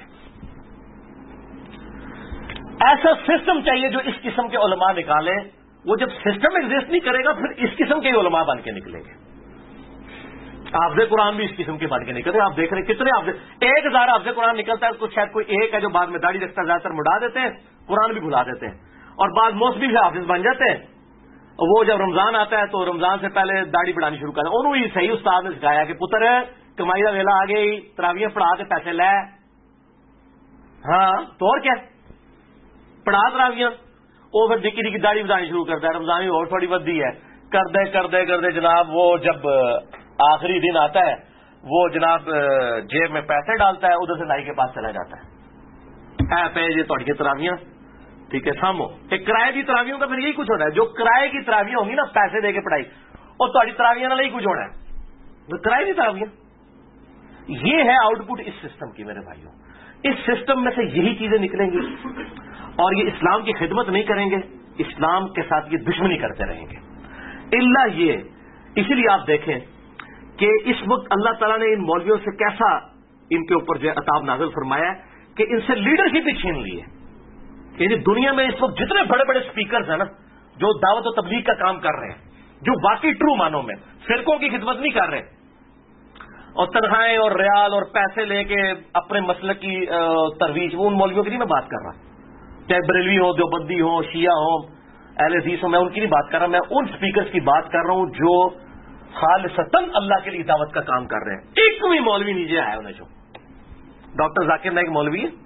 ایسا سسٹم چاہیے جو اس قسم کے علماء نکالے. وہ جب سسٹم ایگزسٹ نہیں کرے گا پھر اس قسم کے علماء بن کے نکلیں گے. حافظ قرآن بھی اس قسم کے بن کے نکلتے ہیں. آپ دیکھ رہے ہیں کتنے حافظ, 1000 حافظ قرآن نکلتا ہے, کچھ شاید کوئی ایک ہے جو بعد میں داڑھی رکھتا ہے, زیادہ تر مڑا دیتے ہیں, قرآن بھی بھلا دیتے ہیں. اور بعض موسمی بھی حافظ بن جاتے ہیں. وہ جب رمضان آتا ہے تو رمضان سے پہلے داڑھی بڑھانی شروع کرتے ہیں. انہوں ہی صحیح استاد نے سکھایا کہ پتر کمائی کا ویلا آ گئی, تراویاں پڑھا کے پیسے لے. ہاں تو اور کیا پڑھا تراویاں. وہ پھر نکی نکی داڑھی بڑھانی شروع کرتا ہے, رمضان بھی اور تھوڑی بدھی ہے, کرتے جناب وہ جب آخری دن آتا ہے وہ جناب جیب میں پیسے ڈالتا ہے, ادھر سے نائی کے پاس چلا جاتا ہے. پہ یہ توڑ تراویاں ٹھیک ہے سامو. ایک کرائے کی تراویوں کا پھر یہی کچھ ہونا ہے. جو کرائے کی تراویاں ہوں گی نا پیسے دے کے پڑھائی, اور تھوڑی تراویاں نہ ہی کچھ ہونا ہے کرائے کی تراویاں. یہ ہے آؤٹ پٹ اس سسٹم کی میرے بھائیوں. اس سسٹم میں سے یہی چیزیں نکلیں گی اور یہ اسلام کی خدمت نہیں کریں گے, اسلام کے ساتھ یہ دشمنی کرتے رہیں گے. اللہ یہ, اسی لیے آپ دیکھیں کہ اس وقت اللہ تعالیٰ نے ان مولویوں سے کیسا ان کے اوپر جو عطاب نازل فرمایا ہے کہ ان سے لیڈرشپ ہی چھین لی ہے. یعنی دنیا میں اس وقت جتنے بڑے بڑے سپیکرز ہیں نا جو دعوت و تبلیغ کا کام کر رہے ہیں, جو واقعی ٹرو معنوں میں فرقوں کی خدمت نہیں کر رہے اور تنخواہیں اور ریال اور پیسے لے کے اپنے مسلک کی ترویج, وہ ان مولویوں کی نہیں میں بات کر رہا. چاہے بریلوی ہو, دیوبندی ہو, شیعہ ہو, اہل حدیث ہو, میں ان کی نہیں بات کر رہا. میں ان سپیکرز کی بات کر رہا ہوں جو خالصتاً اللہ کے لیے دعوت کا کام کر رہے ہیں. ایک بھی مولوی نیچے آیا انہیں. جو ڈاکٹر ذاکر نائک مولوی ہے,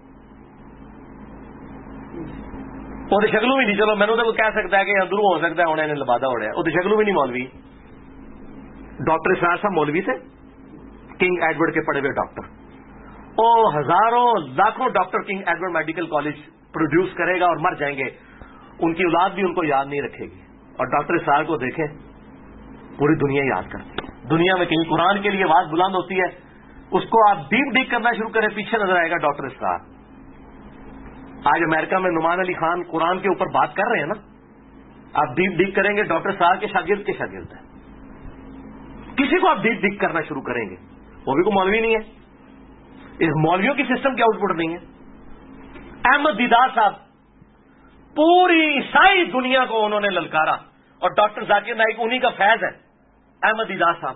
وہ تو شکلوں بھی نہیں, چلو میں نے تو کہہ سکتا ہے کہ اندروں ہو سکتا ہے ہونے نے لبادہ ہو رہا ہے, وہ تو شکلوں بھی نہیں مولوی. ڈاکٹر اسرار صاحب مولوی تھے, کنگ ایڈورڈ کے پڑھے ہوئے ڈاکٹر، ہزاروں لاکھوں doctor King Edward Medical College produce کرے گا اور مر جائیں گے، ان کی اولاد بھی ان کو یاد نہیں رکھے گی. اور ڈاکٹر اسرار کو دیکھیں، پوری دنیا یاد کرتی ہے. دنیا میں کہیں قرآن کے لیے آواز بلند ہوتی ہے، اس کو آپ ڈیپ ڈیک کرنا شروع کریں، پیچھے نظر آئے گا ڈاکٹر اسرار. آج امریکہ میں نعمان علی خان قرآن کے اوپر بات کر رہے ہیں نا، آپ ڈیپ ڈیک کریں گے ڈاکٹر اسرار کے شاگرد ہیں. کسی کو آپ ڈیپ ڈیک کرنا شروع کریں گے، وہ بھی کوئی مولوی نہیں ہے، اس مولویوں کی سسٹم کی آؤٹ پٹ نہیں ہے. احمد دیدار صاحب پوری عیسائی دنیا کو انہوں نے للکارا، اور ڈاکٹر ذاکر نائک انہی کا فیض ہے. احمد دیدار صاحب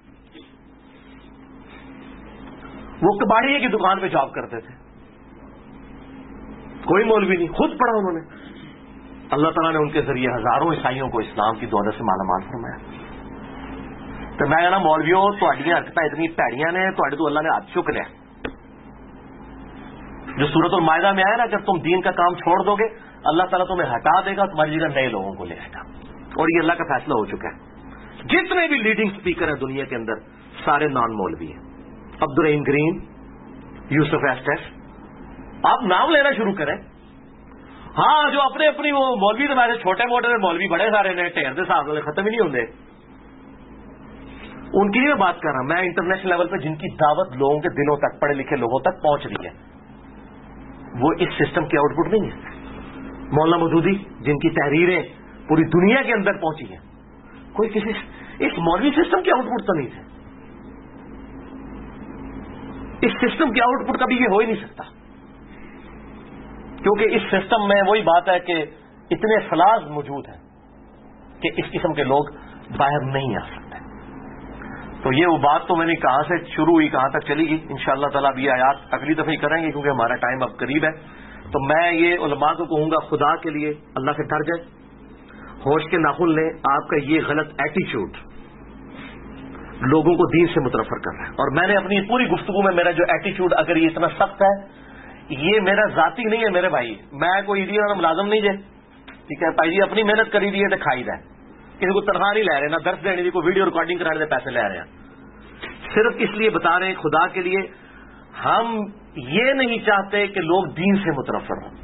وہ کباڑیے کی دکان پہ جاب کرتے تھے، کوئی مولوی نہیں، خود پڑھا انہوں نے. اللہ تعالیٰ نے ان کے ذریعے ہزاروں عیسائیوں کو اسلام کی دولت سے مالا مال فرمایا. تو میں کہنا مولویوں تہاڈیاں حرکتیں اتنی پیڑیاں نے، تہاڈے تو اللہ نے ہاتھ چک لیا. جو سورۃ المائدہ میں آیا نا، اگر تم دین کا کام چھوڑ دو گے اللہ تعالیٰ تمہیں ہٹا دے گا، تمہاری جگہ نئے لوگوں کو لے آئے گا. اور یہ اللہ کا فیصلہ ہو چکا ہے. جتنے بھی لیڈنگ اسپیکر ہیں دنیا کے اندر سارے نان مولوی ہیں. عبدالرحیم گرین، یوسف ایسٹس، آپ نام لینا شروع کریں. ہاں جو اپنے اپنی وہ مولوی تو میرے چھوٹے موٹے مولوی بڑے سارے نے ٹھہر دے صاحب ختم ہی نہیں ہوتے. ان کی میں بات کر رہا ہوں میں انٹرنیشنل لیول پہ، جن کی دعوت لوگوں کے دلوں تک، پڑھے لکھے لوگوں تک پہنچ رہی ہے، وہ اس سسٹم کی آؤٹ پٹ نہیں ہے. مولانا مودودی جن کی تحریریں پوری دنیا کے اندر پہنچی ہیں، کوئی کسی اس مولوی سسٹم کی آؤٹ پٹ تو نہیں تھے. اس سسٹم کی آؤٹ پٹ کبھی یہ ہو ہی نہیں سکتا، کیونکہ اس سسٹم میں وہی بات ہے کہ اتنے فلاز موجود ہیں کہ اس قسم کے لوگ باہر نہیں آ سکتے. تو یہ وہ بات تو میں نے کہاں سے شروع ہوئی کہاں تک چلی گئی، انشاءاللہ تعالیٰ اب یہ آیات اگلی دفعہ ہی کریں گے کیونکہ ہمارا ٹائم اب قریب ہے. تو میں یہ علماء کو کہوں گا خدا کے لیے اللہ سے ڈر جائے، ہوش کے ناخن لیں. آپ کا یہ غلط ایٹیچیوڈ لوگوں کو دین سے متنفر کر رہا ہے. اور میں نے اپنی پوری گفتگو میں میرا جو ایٹیچیوڈ اگر یہ اتنا سخت ہے، یہ میرا ذاتی نہیں ہے میرے بھائی، میں کوئی ایڈیا ملازم نہیں جائے، ٹھیک ہے بھائی جی، اپنی محنت کری دی ہے تو کھائی دا ہے. کسی کو تنخواہ نہیں لے رہے، نہ درس دینے کی، کوئی ویڈیو ریکارڈنگ کرانے کے پیسے لے رہے ہیں. صرف اس لیے بتا رہے ہیں خدا کے لیے ہم یہ نہیں چاہتے کہ لوگ دین سے متنفر ہوں،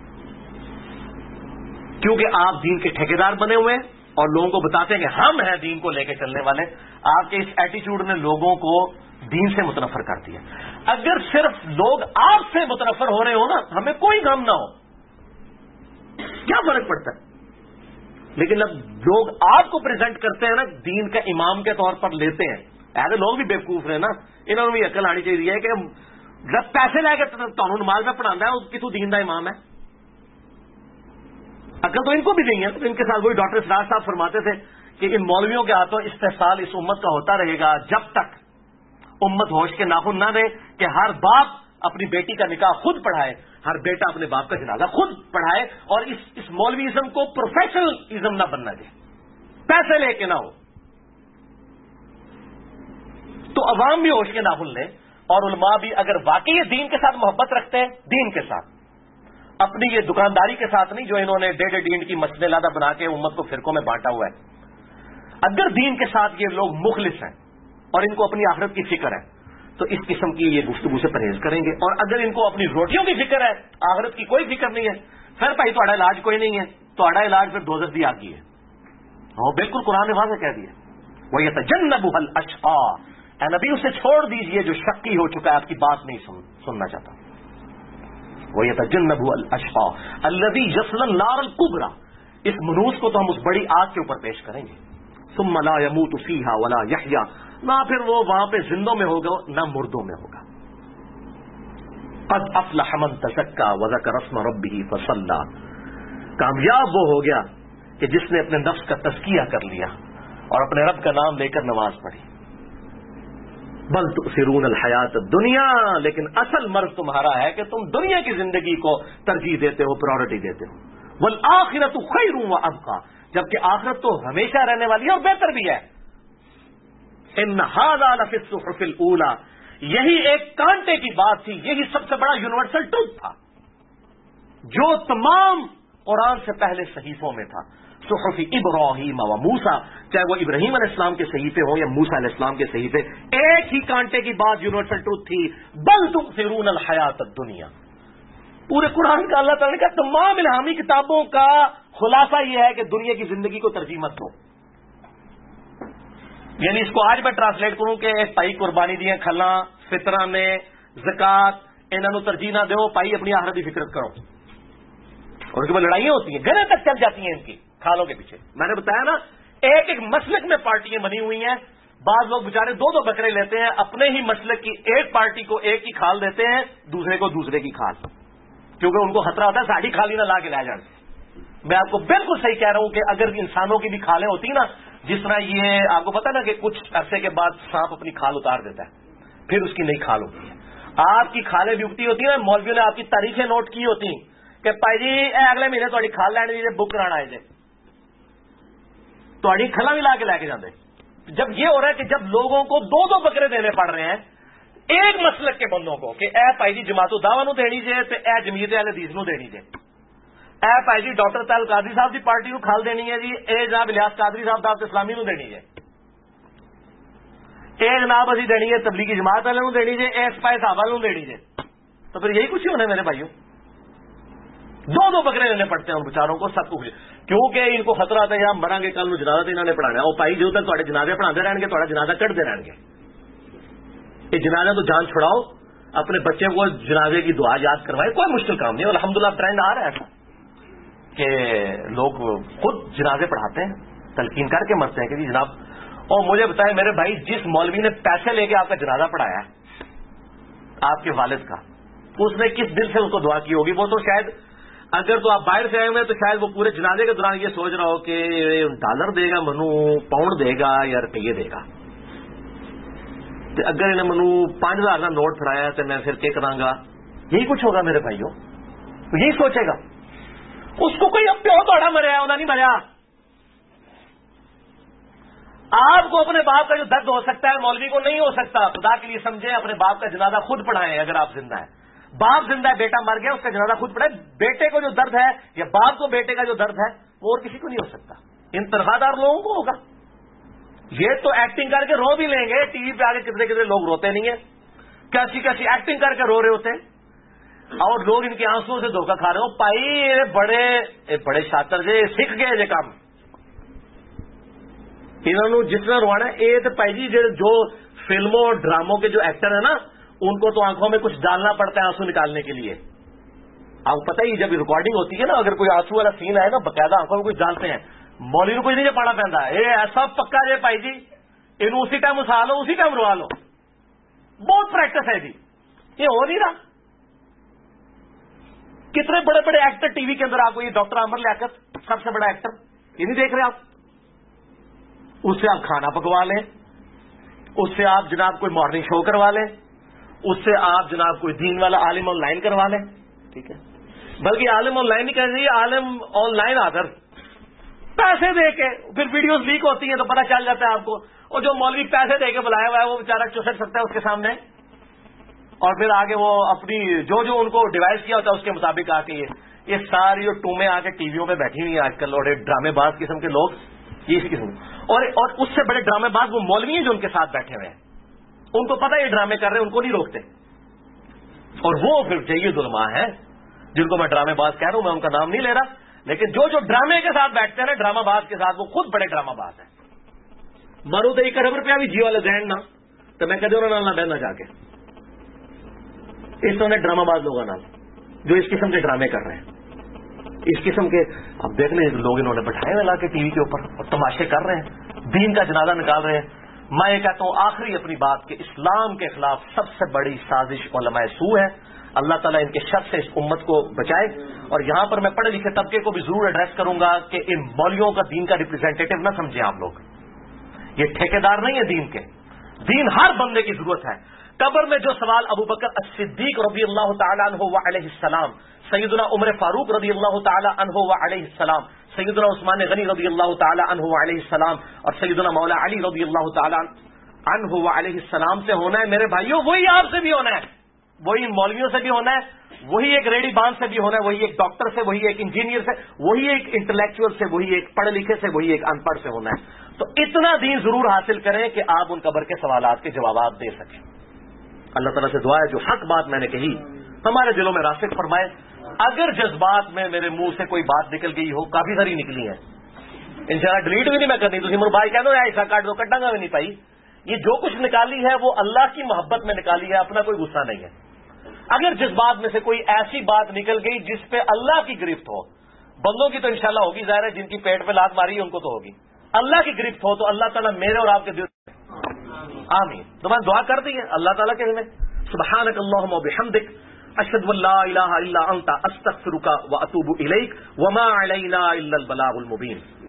کیونکہ آپ دین کے ٹھیکیدار بنے ہوئے ہیں اور لوگوں کو بتاتے ہیں کہ ہم ہیں دین کو لے کے چلنے والے. آپ کے اس ایٹیچیوڈ نے لوگوں کو دین سے متنفر کر دیا. اگر صرف لوگ آپ سے متنفر ہو رہے ہو نا، ہمیں کوئی غم نہ ہو، کیا فرق پڑتا ہے. لیکن اب لوگ آپ کو پریزنٹ کرتے ہیں نا دین کا امام کے طور پر لیتے ہیں. ایسے لوگ بھی بیوقوف رہے نا، انہوں نے بھی عقل آنی چاہیے کہ جب پیسے لے کے تمہیں نماز میں پڑھانا ہے کتوں دین کا امام ہے. عقل تو ان کو بھی نہیں ہے. تو ان کے ساتھ وہی ڈاکٹر اسرار صاحب فرماتے تھے کہ ان مولویوں کے ہاتھوں استحصال اس امت کا ہوتا رہے گا جب تک امت ہوش کے ناخن نہ دے کہ ہر باپ اپنی بیٹی کا نکاح خود پڑھائے، ہر بیٹا اپنے باپ کا جنازہ خود پڑھائے، اور اس مولویزم کو پروفیشنلزم نہ بننا دے، پیسے لے کے نہ ہو. تو عوام بھی ہوش کے ناخن لیں، اور علماء بھی اگر واقعی یہ دین کے ساتھ محبت رکھتے ہیں، دین کے ساتھ، اپنی یہ دکانداری کے ساتھ نہیں جو انہوں نے ڈیڑھ ڈینڈ کی مسجد لادہ بنا کے امت کو فرقوں میں بانٹا ہوا ہے. اگر دین کے ساتھ یہ لوگ مخلص ہیں اور ان کو اپنی آخرت کی فکر ہے تو اس قسم کی یہ گفتگو سے پرہیز کریں گے. اور اگر ان کو اپنی روٹیوں کی فکر ہے، آخرت کی کوئی فکر نہیں ہے، پھر بھائی تھوڑا علاج کوئی نہیں ہے، تھوڑا علاج پھر دوزخ دی آگی ہے. وہ بالکل قرآن نے واضح کہہ دیا، وَيَتَجَنَّبُهَا الْأَشْقَى. اے نبی اسے چھوڑ دیجئے جو شقی ہو چکا ہے، آپ کی بات نہیں سننا چاہتا. وَيَتَجَنَّبُهَا الْأَشْقَى الَّذِي يَصْلَى النَّارَ الْكُبْرَى. اس منوس کو تو ہم اس بڑی آگ کے اوپر پیش کریں گے. ثُمَّ لَا يَمُوتُ فِيهَا وَلَا يَحْيَا. نہ پھر وہ وہاں پہ زندوں میں ہوگا نہ مردوں میں ہوگا. قَدْ أَفْلَحَ مَن تَزَكَّى وَذَكَرَ اسْمَ رَبِّهِ فَصَلَّى. کامیاب وہ ہو گیا کہ جس نے اپنے نفس کا تزکیہ کر لیا اور اپنے رب کا نام لے کر نماز پڑھی. بل تؤثرون الحیات الدنیا. لیکن اصل مرض تمہارا ہے کہ تم دنیا کی زندگی کو ترجیح دیتے ہو، پرائورٹی دیتے ہو. والآخرۃ خیر وابقیٰ. جبکہ آخرت تو ہمیشہ رہنے والی ہے اور بہتر بھی ہے. ان ھذا لفی الصحف الاولیٰ. یہی ایک کانٹے کی بات تھی، یہی سب سے بڑا یونیورسل ٹروتھ تھا جو تمام قرآن سے پہلے صحیفوں میں تھا. صحف ابراہیم و موسیٰ، چاہے وہ ابراہیم علیہ السلام کے صحیفے ہوں یا موسیٰ علیہ السلام کے صحیفے، ایک ہی کانٹے کی بات یونیورسل ٹروتھ تھی، بل تؤثرون الحیات الدنیا۔ پورے قرآن کا اللہ تعالیٰ نے کہا تمام الہامی کتابوں کا خلاصہ یہ ہے کہ دنیا کی زندگی کو ترجیح مت دو۔ یعنی اس کو آج میں ٹرانسلیٹ کروں کہ ایک پائی قربانی دیے کھلا فطرہ میں زکات انہوں ترجیح نہ دو، پائی اپنی آخرت کی فکرت کرو، اور ان کے بعد لڑائیاں ہوتی ہیں، گھریں تک چل جاتی ہیں ان کی کھالوں کے پیچھے۔ میں نے بتایا نا ایک ایک مسلک میں پارٹیاں بنی ہوئی ہیں، بعض لوگ بےچارے دو دو بکرے لیتے ہیں، اپنے ہی مسلک کی ایک پارٹی کو ایک کی کھال دیتے ہیں، دوسرے کو دوسرے کی کھال، کیونکہ ان کو خطرہ ہوتا ہے ساڑھی کھالی نہ لا کے لے جانے۔ میں آپ کو بالکل صحیح کہہ رہا ہوں کہ اگر انسانوں کی بھی کھالیں ہوتی نا، جس طرح یہ آپ کو پتا نا کہ کچھ عرصے کے بعد سانپ اپنی کھال اتار دیتا ہے، پھر اس کی نئی کھال ہوتی ہے، آپ کی کھالیں بھی اگتی ہوتی ہیں۔ مولویوں نے آپ کی تاریخیں نوٹ کی ہوتی ہیں کہ پائی جی اگلے مہینے تھوڑی کھال لینے دیجیے، بک کرانا آئے جائے تھوڑی کھلا بھی لا کے لے کے جاتے۔ جب یہ ہو رہا ہے کہ جب لوگوں کو دو دو بکرے دینے پڑ رہے ہیں ایک مسلک کے بندوں کو کہ اے پائی جی جماعت الدعوہ نو دینی جے تے اے جمعیت اہل حدیث نو دینی جے، اے پائی جی ڈاکٹر طاہر قادری صاحب دی پارٹی کو کھال دینی ہے جی، اے جناب الیاس قادری صاحب دعوت اسلامی نو دینی جے، اے جناب اسی دینی ہے تبلیغی جماعت والے نو دینی جے، اے سپاہی صاحب والے نو دینی جے۔ تو پھر یہی کچھ ہی ہونا ہے میرے بھائیوں، دو دو بکرے لینے پڑتے ہیں ان بیچاروں کو، سب کو، کیونکہ ان کو خطرہ آتا ہے یہاں مرا گے کل جنازہ تو انہوں نے پڑھانا ہے، وہ پائی جو تک تھوڑے جنازے پڑھاتے رہیں گے تھوڑا جنازہ کٹتے رہیں گے۔ یہ جنازہ تو جان چھڑاؤ، اپنے بچے کو جنازے کی دعا یاد کروائے، کوئی مشکل کام نہیں۔ الحمدللہ ٹرینڈ آ رہا ہے ایسا کہ لوگ خود جنازے پڑھاتے ہیں، تلقین کر کے مرتے ہیں کہ جی جناب۔ اور مجھے بتائیں میرے بھائی، جس مولوی نے پیسے لے کے آپ کا جنازہ پڑھایا ہے آپ کے والد کا، اس نے کس دل سے اس کو دعا کی ہوگی؟ وہ تو شاید اگر تو آپ باہر سے آئے ہوئے تو شاید وہ پورے جنازے کے دوران یہ سوچ رہا ہو کہ ڈالر دے گا منو، پاؤنڈ دے گا یا روپیے دے گا، اگر انہیں منو 5000 کا نوٹ پھڑایا تو میں پھر کیا کراں گا؟ یہی کچھ ہوگا میرے بھائیوں، یہی سوچے گا۔ اس کو کوئی اب پیو توڑا مریا انہوں نہیں مریا۔ آپ کو اپنے باپ کا جو درد ہو سکتا ہے مولوی کو نہیں ہو سکتا، خدا کے لیے سمجھیں، اپنے باپ کا جنازہ خود پڑھائیں اگر آپ زندہ ہیں۔ باپ زندہ ہے، بیٹا مر گیا، اس کا جنازہ خود پڑھائے۔ بیٹے کو جو درد ہے یا باپ کو بیٹے کا جو درد ہے وہ اور کسی کو نہیں ہو سکتا، ان تنخواہ دار لوگوں کو ہوگا۔ یہ تو ایکٹنگ کر کے رو بھی لیں گے، ٹی وی پہ آگے کتنے کتنے لوگ روتے نہیں ہیں، کیسی کیسی ایکٹنگ کر کے رو رہے ہوتے ہیں، اور لوگ ان کے آنسو سے دھوکہ کھا رہے ہو۔ پائی بڑے شاطر جے سکھ گئے جے کام، انہوں نے جس طرح روانا ہے یہ تو پائی جی جو فلموں اور ڈراموں کے جو ایکٹر ہیں نا، ان کو تو آنکھوں میں کچھ ڈالنا پڑتا ہے آنسو نکالنے کے لیے۔ آپ کو پتہ ہی جب ریکارڈنگ ہوتی ہے نا، اگر کوئی آنسو والا سین آئے نا باقاعدہ آنکھوں میں کچھ ڈالتے ہیں، مولوی کو کچھ نہیں پانا پہنتا ہے، یہ ایسا پکا جے پائی جی ان اسی ٹائم اسا لو اسی ٹائم روا لو، بہت پریکٹس ہے جی، یہ ہو نہیں رہا۔ کتنے بڑے بڑے ایکٹر ٹی وی کے اندر آپ کو، یہ ڈاکٹر عامر لیاقت سب سے بڑا ایکٹر، یہ نہیں دیکھ رہے آپ؟ اس سے آپ کھانا پکوا لیں، اس سے آپ جناب کوئی مارننگ شو کروا لیں، اس سے آپ جناب کوئی دین والا عالم آن لائن کروا لیں، ٹھیک ہے، بلکہ عالم آن لائن نہیں کہہ رہی، عالم آن لائن آدر پیسے دے کے، پھر ویڈیوز لیک ہوتی ہیں تو پتہ چل جاتا ہے آپ کو، اور جو مولوی پیسے دے کے بلایا ہوا ہے وہ بیچارہ چسٹ سکتا ہے اس کے سامنے، اور پھر آگے وہ اپنی جو ان کو ڈیوائس کیا ہوتا ہے اس کے مطابق آ کے یہ ساری جو ٹومیں آ کے ٹی ویوں پہ بیٹھی ہوئی ہیں آج کل، اور ڈرامے باز قسم کے لوگ، یہ اس قسم، اور اس سے بڑے ڈرامے باز وہ مولوی ہیں جو ان کے ساتھ بیٹھے ہوئے ہیں، ان کو پتہ یہ ڈرامے کر رہے ہیں، ان کو نہیں روکتے، اور وہ پھر جید علماء ہیں جن کو میں ڈرامے باز کہہ رہا ہوں، میں ان کا نام نہیں لے رہا، لیکن جو ڈرامے کے ساتھ بیٹھتے ہیں نا، ڈرامہ باز کے ساتھ، وہ خود بڑے ڈرامہ باز ہیں۔ مرو تو 1 ارب روپیہ بھی جی والے دین نا تو میں کدے انہوں نے بہنا جا کے اس طرح ڈرامہ باز لوگوں نال جو اس قسم کے ڈرامے کر رہے ہیں، اس قسم کے اب دیکھ لیں لوگ انہوں نے بٹھائے ہوئے لا کے ٹی وی کے اوپر اور تماشے کر رہے ہیں، دین کا جنازہ نکال رہے ہیں۔ میں یہ کہتا ہوں آخری اپنی بات کہ اسلام کے خلاف سب سے بڑی سازش علماء سو ہے، اللہ تعالیٰ ان کے شر سے اس امت کو بچائے۔ اور یہاں پر میں پڑھے لکھے طبقے کو بھی ضرور ایڈریس کروں گا کہ ان مولویوں کا دین کا ریپرزینٹیٹو نہ سمجھیں آپ لوگ، یہ ٹھیکیدار نہیں ہے دین کے، دین ہر بندے کی ضرورت ہے۔ قبر میں جو سوال ابو بکر الصدیق رضی اللہ تعالی عنہ و علیہ السلام، سیدنا عمر فاروق رضی اللہ تعالی عنہ و علیہ السلام، سیدنا عثمان غنی رضی اللہ تعالی عنہ و علیہ السلام، اور سیدنا مولا علی رضی اللہ تعالی عنہ و علیہ السلام سے ہونا ہے میرے بھائیوں، وہی آپ سے بھی ہونا ہے۔ وہی مولویوں سے بھی ہونا ہے، وہی ایک ریڈی بان سے بھی ہونا ہے، وہی ایک ڈاکٹر سے، وہی ایک انجینئر سے، وہی ایک انٹلیکچوئل سے، وہی ایک پڑھے لکھے سے، وہی ایک ان پڑھ سے ہونا ہے۔ تو اتنا دین ضرور حاصل کریں کہ آپ ان قبر کے سوالات کے جوابات دے سکیں۔ اللہ تعالیٰ سے دعا ہے جو حق بات میں نے کہی ہمارے دلوں میں راسخ فرمائے۔ اگر جذبات میں میرے منہ سے کوئی بات نکل گئی ہو، کافی ساری نکلی ہے انشاءاللہ، ڈیلیٹ بھی نہیں میں کرنی، تھی بھائی کہہ دو ایسا کاٹ دو، کٹا گا بھی نہیں پائی۔ یہ جو کچھ نکالی ہے وہ اللہ کی محبت میں نکالی ہے، اپنا کوئی غصہ نہیں ہے۔ اگر جذبات میں سے کوئی ایسی بات نکل گئی جس پہ اللہ کی گرفت ہو، بندوں کی تو انشاءاللہ ہوگی، ظاہر ہے جن کی پیٹ پہ لات ماری ہے ان کو تو ہوگی، اللہ کی گرفت ہو تو اللہ تعالیٰ میرے اور آپ کے دل آمین۔ تو میں دعا کر دی ہے اللہ تعالیٰ کے ہمیں سبحانک اللہم و بحمدک اشہد ان لا الہ الا انت استغفرک و اتوب الیک وما علینا الا البلاغ المبین۔